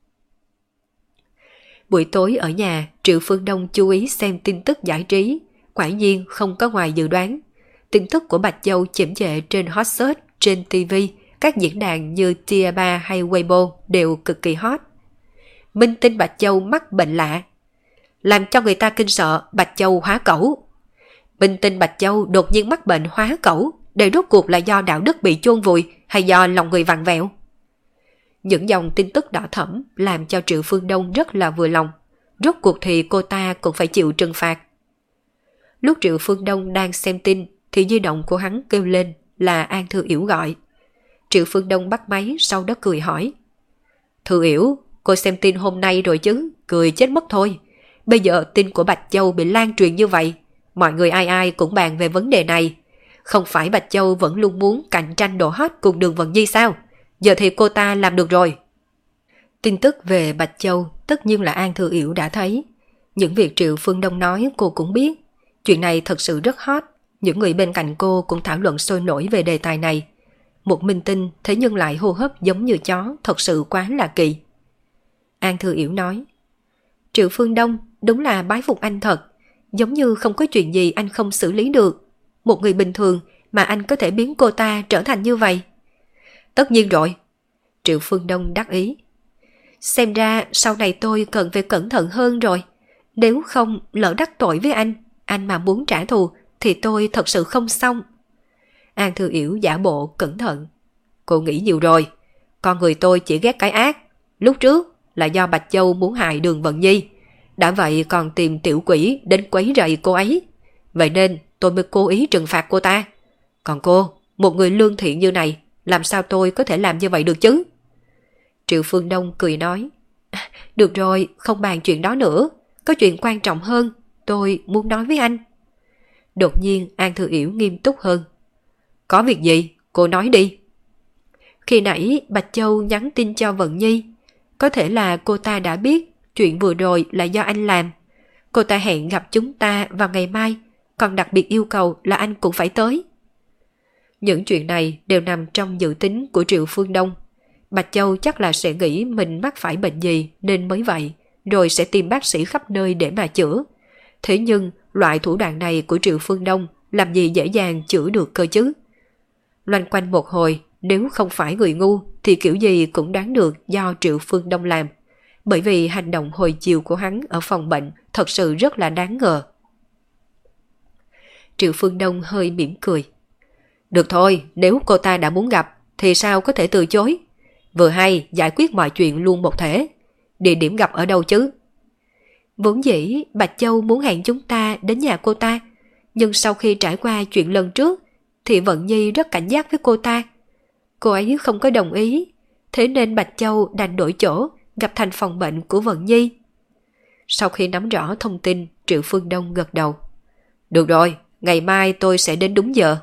Buổi tối ở nhà, Triệu Phương Đông chú ý xem tin tức giải trí. Quả nhiên không có ngoài dự đoán. Tin tức của Bạch Châu chiếm trệ trên hot search, trên TV, các diễn đàn như Tia 3 hay Weibo đều cực kỳ hot. Minh tinh Bạch Châu mắc bệnh lạ. Làm cho người ta kinh sợ Bạch Châu hóa cẩu. Minh tinh Bạch Châu đột nhiên mắc bệnh hóa cẩu. Đây rốt cuộc là do đạo đức bị chôn vùi hay do lòng người vặn vẹo? Những dòng tin tức đỏ thẫm làm cho Triệu Phương Đông rất là vừa lòng. Rốt cuộc thì cô ta cũng phải chịu trừng phạt. Lúc Triệu Phương Đông đang xem tin thì di động của hắn kêu lên là An Thư Yểu gọi. Triệu Phương Đông bắt máy, sau đó cười hỏi. Thư Yểu, cô xem tin hôm nay rồi chứ? Cười chết mất thôi. Bây giờ tin của Bạch Châu bị lan truyền như vậy, mọi người ai ai cũng bàn về vấn đề này. Không phải Bạch Châu vẫn luôn muốn cạnh tranh độ hot cùng Đường Vận Nhi sao? Giờ thì cô ta làm được rồi. Tin tức về Bạch Châu tất nhiên là An Thư Yểu đã thấy. Những việc Triệu Phương Đông nói cô cũng biết. Chuyện này thật sự rất hot. Những người bên cạnh cô cũng thảo luận sôi nổi về đề tài này. Một minh tinh thế nhưng lại hô hấp giống như chó, thật sự quá là kỳ. An Thư Yểu nói. Triệu Phương Đông đúng là bái phục anh thật. Giống như không có chuyện gì anh không xử lý được. Một người bình thường mà anh có thể biến cô ta trở thành như vậy. Tất nhiên rồi. Triệu Phương Đông đắc ý. Xem ra sau này tôi cần phải cẩn thận hơn rồi. Nếu không lỡ đắc tội với anh mà muốn trả thù thì tôi thật sự không xong. An Thư Yểu giả bộ cẩn thận. Cô nghĩ nhiều rồi. Con người tôi chỉ ghét cái ác. Lúc trước là do Bạch Châu muốn hại Đường Vận Nhi. Đã vậy còn tìm tiểu quỷ đến quấy rầy cô ấy. Vậy nên tôi mới cố ý trừng phạt cô ta. Còn cô, một người lương thiện như này, làm sao tôi có thể làm như vậy được chứ? Triệu Phương Đông cười nói. Được rồi, không bàn chuyện đó nữa. Có chuyện quan trọng hơn, tôi muốn nói với anh. Đột nhiên An Thư Yểu nghiêm túc hơn. Có việc gì? Cô nói đi. Khi nãy Bạch Châu nhắn tin cho Vận Nhi. Có thể là cô ta đã biết chuyện vừa rồi là do anh làm. Cô ta hẹn gặp chúng ta vào ngày mai, còn đặc biệt yêu cầu là anh cũng phải tới. Những chuyện này đều nằm trong dự tính của Triệu Phương Đông. Bạch Châu chắc là sẽ nghĩ mình mắc phải bệnh gì nên mới vậy, rồi sẽ tìm bác sĩ khắp nơi để mà chữa. Thế nhưng loại thủ đoạn này của Triệu Phương Đông làm gì dễ dàng chữa được cơ chứ? Loanh quanh một hồi, nếu không phải người ngu thì kiểu gì cũng đoán được do Triệu Phương Đông làm. Bởi vì hành động hồi chiều của hắn ở phòng bệnh thật sự rất là đáng ngờ. Triệu Phương Đông hơi mỉm cười. Được thôi, nếu cô ta đã muốn gặp thì sao có thể từ chối? Vừa hay giải quyết mọi chuyện luôn một thể. Địa điểm gặp ở đâu chứ? Vốn dĩ Bạch Châu muốn hẹn chúng ta đến nhà cô ta, nhưng sau khi trải qua chuyện lần trước thì Vận Nhi rất cảnh giác với cô ta. Cô ấy không có đồng ý, thế nên Bạch Châu đành đổi chỗ, gặp thành phòng bệnh của Vận Nhi. Sau khi nắm rõ thông tin, Triệu Phương Đông gật đầu. Được rồi, ngày mai tôi sẽ đến đúng giờ.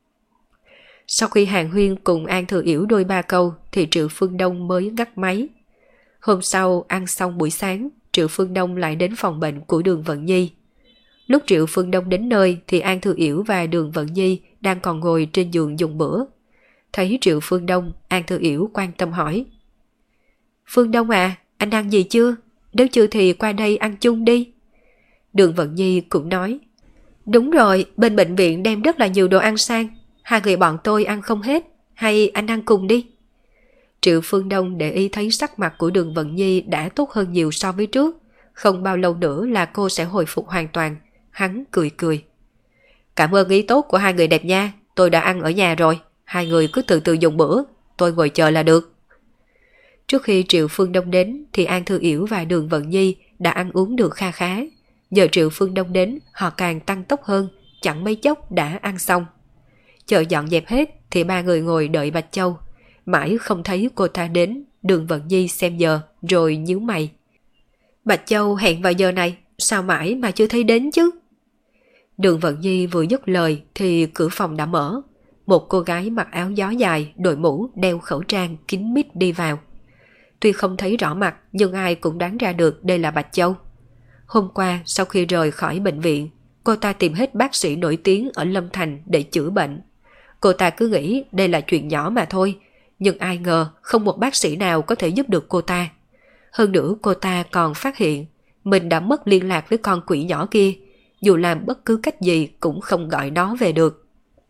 Sau khi hàn huyên cùng An Thừa Yểu đôi ba câu thì Triệu Phương Đông mới ngắt máy. Hôm sau ăn xong buổi sáng, Triệu Phương Đông lại đến phòng bệnh của Đường Vận Nhi. Lúc Triệu Phương Đông đến nơi thì An Thừa Yểu và Đường Vận Nhi đang còn ngồi trên giường dùng bữa. Thấy Triệu Phương Đông, An Thừa Yểu quan tâm hỏi. Phương Đông à, anh ăn gì chưa? Nếu chưa thì qua đây ăn chung đi. Đường Vận Nhi cũng nói. Đúng rồi, bên bệnh viện đem rất là nhiều đồ ăn sang. Hai người bọn tôi ăn không hết, hay anh ăn cùng đi. Triệu Phương Đông để ý thấy sắc mặt của Đường Vận Nhi đã tốt hơn nhiều so với trước. Không bao lâu nữa là cô sẽ hồi phục hoàn toàn. Hắn cười cười. Cảm ơn ý tốt của hai người đẹp nha, tôi đã ăn ở nhà rồi. Hai người cứ từ từ dùng bữa, tôi ngồi chờ là được. Trước khi Triệu Phương Đông đến thì An Thư Yểu và Đường Vận Nhi đã ăn uống được kha khá. Giờ Triệu Phương Đông đến, họ càng tăng tốc hơn, chẳng mấy chốc đã ăn xong. Chờ dọn dẹp hết thì ba người ngồi đợi Bạch Châu. Mãi không thấy cô ta đến, Đường Vận Nhi xem giờ rồi nhíu mày. Bạch Châu hẹn vào giờ này, sao mãi mà chưa thấy đến chứ? Đường Vận Nhi vừa dứt lời thì cửa phòng đã mở. Một cô gái mặc áo gió dài, đội mũ, đeo khẩu trang kín mít đi vào. Tuy không thấy rõ mặt nhưng ai cũng đoán ra được đây là Bạch Châu. Hôm qua sau khi rời khỏi bệnh viện, cô ta tìm hết bác sĩ nổi tiếng ở Lâm Thành để chữa bệnh. Cô ta cứ nghĩ đây là chuyện nhỏ mà thôi, nhưng ai ngờ không một bác sĩ nào có thể giúp được cô ta. Hơn nữa cô ta còn phát hiện mình đã mất liên lạc với con quỷ nhỏ kia, dù làm bất cứ cách gì cũng không gọi nó về được.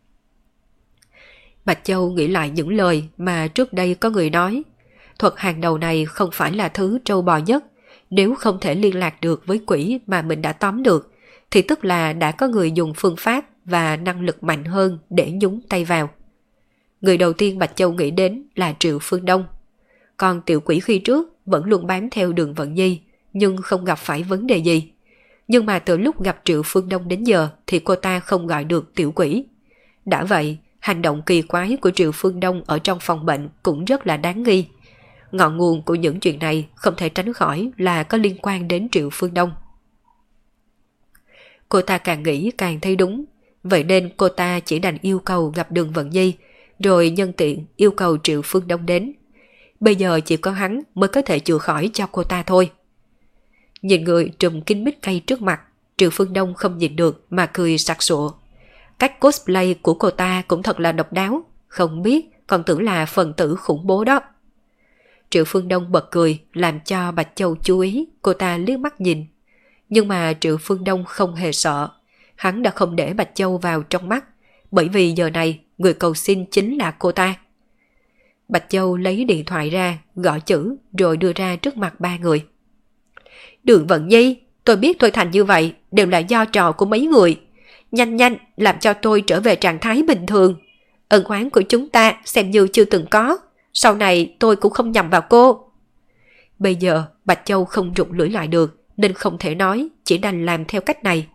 Bạch Châu nghĩ lại những lời mà trước đây có người nói. Thuật hàng đầu này không phải là thứ trâu bò nhất. Nếu không thể liên lạc được với quỷ mà mình đã tóm được, thì tức là đã có người dùng phương pháp và năng lực mạnh hơn để nhúng tay vào. Người đầu tiên Bạch Châu nghĩ đến là Triệu Phương Đông. Còn tiểu quỷ khi trước vẫn luôn bám theo Đường Vận Nhi, nhưng không gặp phải vấn đề gì. Nhưng mà từ lúc gặp Triệu Phương Đông đến giờ thì cô ta không gọi được tiểu quỷ. Đã vậy, hành động kỳ quái của Triệu Phương Đông ở trong phòng bệnh cũng rất là đáng nghi. Ngọn nguồn của những chuyện này không thể tránh khỏi là có liên quan đến Triệu Phương Đông. Cô ta càng nghĩ càng thấy đúng, vậy nên cô ta chỉ đành yêu cầu gặp Đường Vận Nhi, rồi nhân tiện yêu cầu Triệu Phương Đông đến. Bây giờ chỉ có hắn mới có thể chữa khỏi cho cô ta thôi. Nhìn người trùm kín mít cây trước mặt, Triệu Phương Đông không nhìn được mà cười sặc sụa. Cách cosplay của cô ta cũng thật là độc đáo, không biết còn tưởng là phần tử khủng bố đó. Triệu Phương Đông bật cười làm cho Bạch Châu chú ý, cô ta liếc mắt nhìn. Nhưng mà Triệu Phương Đông không hề sợ, hắn đã không để Bạch Châu vào trong mắt, bởi vì giờ này người cầu xin chính là cô ta. Bạch Châu lấy điện thoại ra, gõ chữ rồi đưa ra trước mặt ba người. Đường Vận Nhi, tôi biết tôi thành như vậy đều là do trò của mấy người. Nhanh nhanh làm cho tôi trở về trạng thái bình thường. Ân oán của chúng ta xem như chưa từng có. Sau này tôi cũng không nhầm vào cô. Bây giờ Bạch Châu không rụt lưỡi lại được nên không thể nói, chỉ đành làm theo cách này.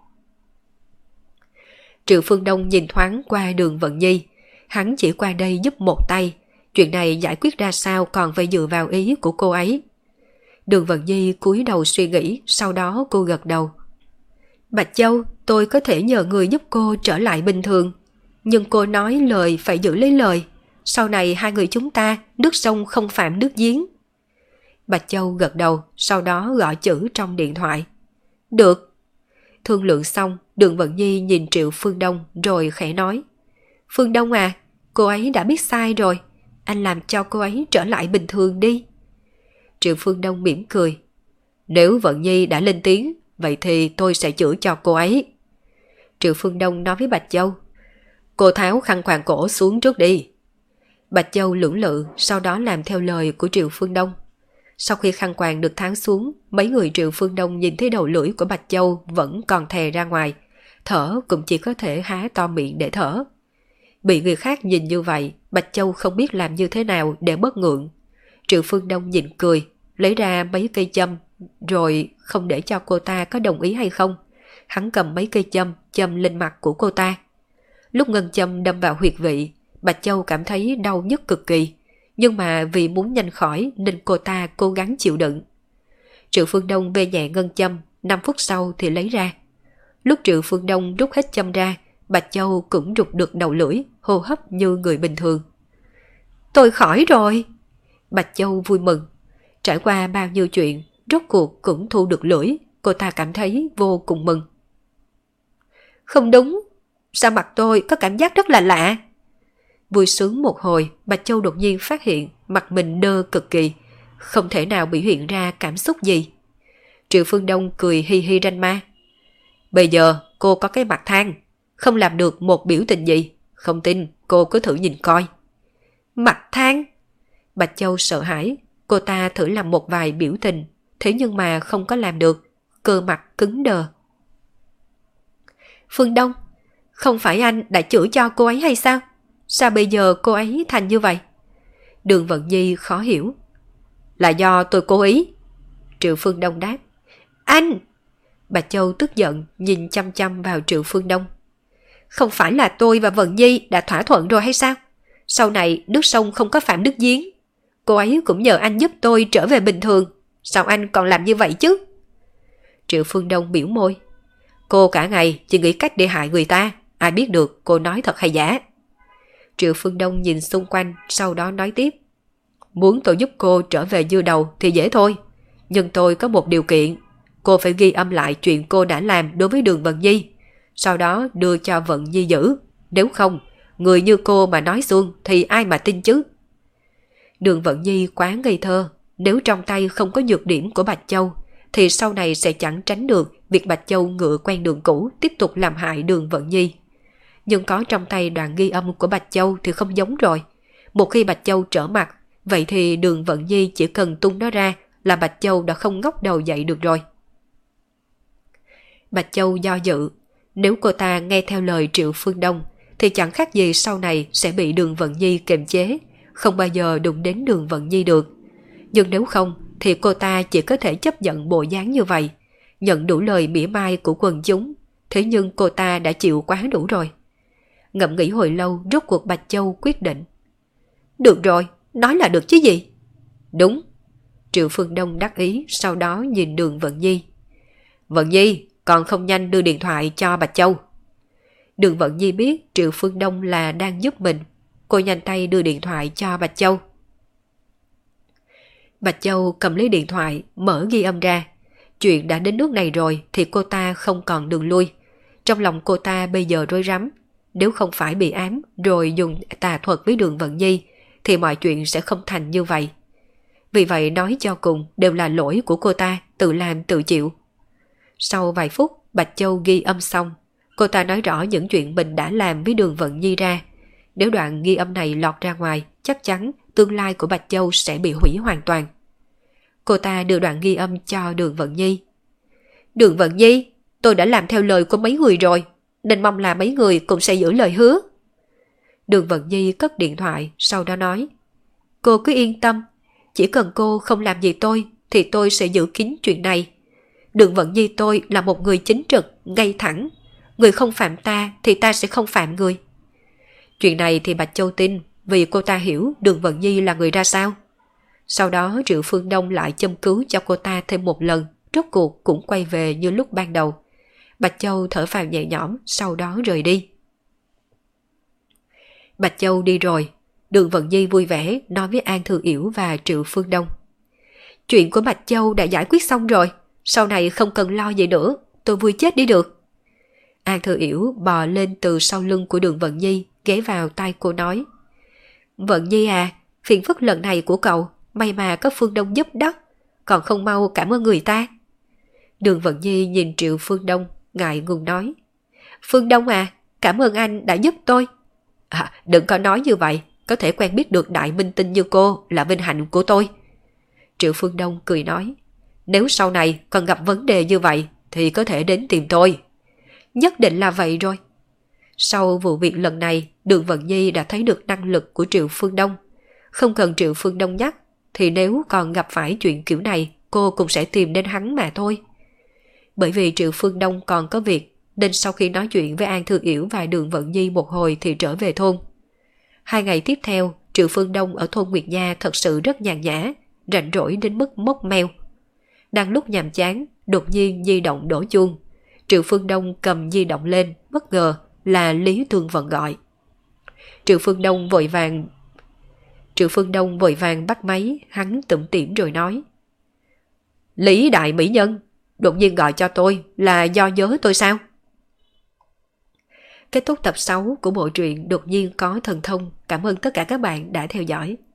Triệu Phương Đông nhìn thoáng qua Đường Vận Nhi. Hắn chỉ qua đây giúp một tay. Chuyện này giải quyết ra sao còn phải dựa vào ý của cô ấy. Đường Vận Nhi cúi đầu suy nghĩ, sau đó cô gật đầu. Bạch Châu, tôi có thể nhờ người giúp cô trở lại bình thường. Nhưng cô nói lời phải giữ lấy lời. Sau này hai người chúng ta nước sông không phạm nước giếng. Bạch Châu gật đầu, sau đó gõ chữ trong điện thoại. Được. Thương lượng xong, Đường Vận Nhi nhìn Triệu Phương Đông rồi khẽ nói. Phương Đông à, cô ấy đã biết sai rồi. Anh làm cho cô ấy trở lại bình thường đi. Triệu Phương Đông mỉm cười. Nếu Vận Nhi đã lên tiếng, vậy thì tôi sẽ chữa cho cô ấy. Triệu Phương Đông nói với Bạch Châu. Cô tháo khăn quàng cổ xuống trước đi. Bạch Châu lưỡng lự, sau đó làm theo lời của Triệu Phương Đông. Sau khi khăn quàng được tháo xuống, mấy người Triệu Phương Đông nhìn thấy đầu lưỡi của Bạch Châu vẫn còn thè ra ngoài. Thở cũng chỉ có thể há to miệng để thở. Bị người khác nhìn như vậy, Bạch Châu không biết làm như thế nào để bớt ngượng. Triệu Phương Đông nhìn cười, lấy ra mấy cây châm, rồi không để cho cô ta có đồng ý hay không. Hắn cầm mấy cây châm, châm lên mặt của cô ta. Lúc ngân châm đâm vào huyệt vị, Bạch Châu cảm thấy đau nhức cực kỳ. Nhưng mà vì muốn nhanh khỏi nên cô ta cố gắng chịu đựng. Triệu Phương Đông bê nhẹ ngân châm, 5 phút sau thì lấy ra. Lúc Triệu Phương Đông rút hết châm ra, Bạch Châu cũng rụt được đầu lưỡi, hô hấp như người bình thường. Tôi khỏi rồi. Bạch Châu vui mừng. Trải qua bao nhiêu chuyện, rốt cuộc cũng thu được lưỡi, cô ta cảm thấy vô cùng mừng. Không đúng, sao mặt tôi có cảm giác rất là lạ. Vui sướng một hồi, Bạch Châu đột nhiên phát hiện mặt mình đơ cực kỳ, không thể nào biểu hiện ra cảm xúc gì. Triệu Phương Đông cười hi hi ranh ma. Bây giờ cô có cái mặt than, không làm được một biểu tình gì, không tin cô cứ thử nhìn coi. Mặt than? Bạch Châu sợ hãi, cô ta thử làm một vài biểu tình, thế nhưng mà không có làm được, cơ mặt cứng đờ. Phương Đông, không phải anh đã chữa cho cô ấy hay sao? Sao bây giờ cô ấy thành như vậy? Đường Vận Nhi khó hiểu. Là do tôi cố ý. Triệu Phương Đông đáp. Anh! Bạch Châu tức giận nhìn chăm chăm vào Triệu Phương Đông. Không phải là tôi và Vận Nhi đã thỏa thuận rồi hay sao? Sau này nước sông không có phạm nước giếng. Cô ấy cũng nhờ anh giúp tôi trở về bình thường. Sao anh còn làm như vậy chứ? Triệu Phương Đông biểu môi. Cô cả ngày chỉ nghĩ cách để hại người ta. Ai biết được cô nói thật hay giả? Triệu Phương Đông nhìn xung quanh, sau đó nói tiếp. Muốn tôi giúp cô trở về như đầu thì dễ thôi. Nhưng tôi có một điều kiện. Cô phải ghi âm lại chuyện cô đã làm đối với Đường Vận Nhi. Sau đó đưa cho Vận Nhi giữ. Nếu không, người như cô mà nói xuông thì ai mà tin chứ? Đường Vận Nhi quá ngây thơ. Nếu trong tay không có nhược điểm của Bạch Châu, thì sau này sẽ chẳng tránh được việc Bạch Châu ngựa quen đường cũ tiếp tục làm hại Đường Vận Nhi. Nhưng có trong tay đoạn ghi âm của Bạch Châu thì không giống rồi. Một khi Bạch Châu trở mặt, vậy thì Đường Vận Nhi chỉ cần tung nó ra là Bạch Châu đã không ngóc đầu dậy được rồi. Bạch Châu do dự. Nếu cô ta nghe theo lời Triệu Phương Đông thì chẳng khác gì sau này sẽ bị Đường Vận Nhi kiềm chế, không bao giờ đụng đến Đường Vận Nhi được. Nhưng nếu không thì cô ta chỉ có thể chấp nhận bộ dáng như vậy, nhận đủ lời mỉa mai của quần chúng. Thế nhưng cô ta đã chịu quá đủ rồi. Ngẫm nghĩ hồi lâu, rốt cuộc Bạch Châu quyết định. Được rồi, nói là được chứ gì? Đúng. Triệu Phương Đông đắc ý, sau đó nhìn Đường Vận Nhi. Vận Nhi, còn không nhanh đưa điện thoại cho Bạch Châu. Đường Vận Nhi biết Triệu Phương Đông là đang giúp mình. Cô nhanh tay đưa điện thoại cho Bạch Châu. Bạch Châu cầm lấy điện thoại, mở ghi âm ra. Chuyện đã đến nước này rồi thì cô ta không còn đường lui. Trong lòng cô ta bây giờ rối rắm. Nếu không phải bị ám rồi dùng tà thuật với Đường Vận Nhi thì mọi chuyện sẽ không thành như vậy. Vì vậy nói cho cùng đều là lỗi của cô ta, tự làm tự chịu. Sau vài phút, Bạch Châu ghi âm xong. Cô ta nói rõ những chuyện mình đã làm với Đường Vận Nhi ra. Nếu đoạn ghi âm này lọt ra ngoài, chắc chắn tương lai của Bạch Châu sẽ bị hủy hoàn toàn. Cô ta đưa đoạn ghi âm cho Đường Vận Nhi. Đường Vận Nhi, tôi đã làm theo lời của mấy người rồi, nên mong là mấy người cũng sẽ giữ lời hứa. Đường Vận Nhi cất điện thoại, sau đó nói. Cô cứ yên tâm, chỉ cần cô không làm gì tôi thì tôi sẽ giữ kín chuyện này. Đường Vận Nhi tôi là một người chính trực, ngay thẳng. Người không phạm ta thì ta sẽ không phạm người. Chuyện này thì Bạch Châu tin vì cô ta hiểu Đường Vận Nhi là người ra sao. Sau đó Triệu Phương Đông lại châm cứu cho cô ta thêm một lần, rốt cuộc cũng quay về như lúc ban đầu. Bạch Châu thở phào nhẹ nhõm, sau đó rời đi. Bạch Châu đi rồi, Đường Vận Nhi vui vẻ nói với An Thư Yểu và Triệu Phương Đông. Chuyện của Bạch Châu đã giải quyết xong rồi, sau này không cần lo gì nữa, tôi vui chết đi được. An Thư Yểu bò lên từ sau lưng của Đường Vận Nhi, ghé vào tai cô nói. Vận Nhi à, phiền phức lần này của cậu, may mà có Phương Đông giúp đó, còn không mau cảm ơn người ta. Đường Vận Nhi nhìn Triệu Phương Đông, ngại ngùng nói. Phương Đông à, cảm ơn anh đã giúp tôi. Đừng có nói như vậy, có thể quen biết được đại minh tinh như cô là vinh hạnh của tôi. Triệu Phương Đông cười nói. Nếu sau này còn gặp vấn đề như vậy thì có thể đến tìm tôi. Nhất định là vậy rồi. Sau vụ việc lần này, Đường Vận Nhi đã thấy được năng lực của Triệu Phương Đông. Không cần Triệu Phương Đông nhắc, thì nếu còn gặp phải chuyện kiểu này, cô cũng sẽ tìm đến hắn mà thôi. Bởi vì Triệu Phương Đông còn có việc, nên sau khi nói chuyện với An Thư Yểu và Đường Vận Nhi một hồi thì trở về thôn. 2 ngày tiếp theo, Triệu Phương Đông ở thôn Nguyệt Nha thật sự rất nhàn nhã, rảnh rỗi đến mức mốc meo. Đang lúc nhàm chán, đột nhiên di động đổ chuông. Triệu Phương Đông cầm di động lên, bất ngờ là Lý Thương Vận gọi. Triệu Phương Đông vội vàng bắt máy, hắn tủm tỉm rồi nói. Lý đại mỹ nhân, đột nhiên gọi cho tôi là do nhớ tôi sao? Kết thúc tập 6 của bộ truyện Đột nhiên có thần thông. Cảm ơn tất cả các bạn đã theo dõi.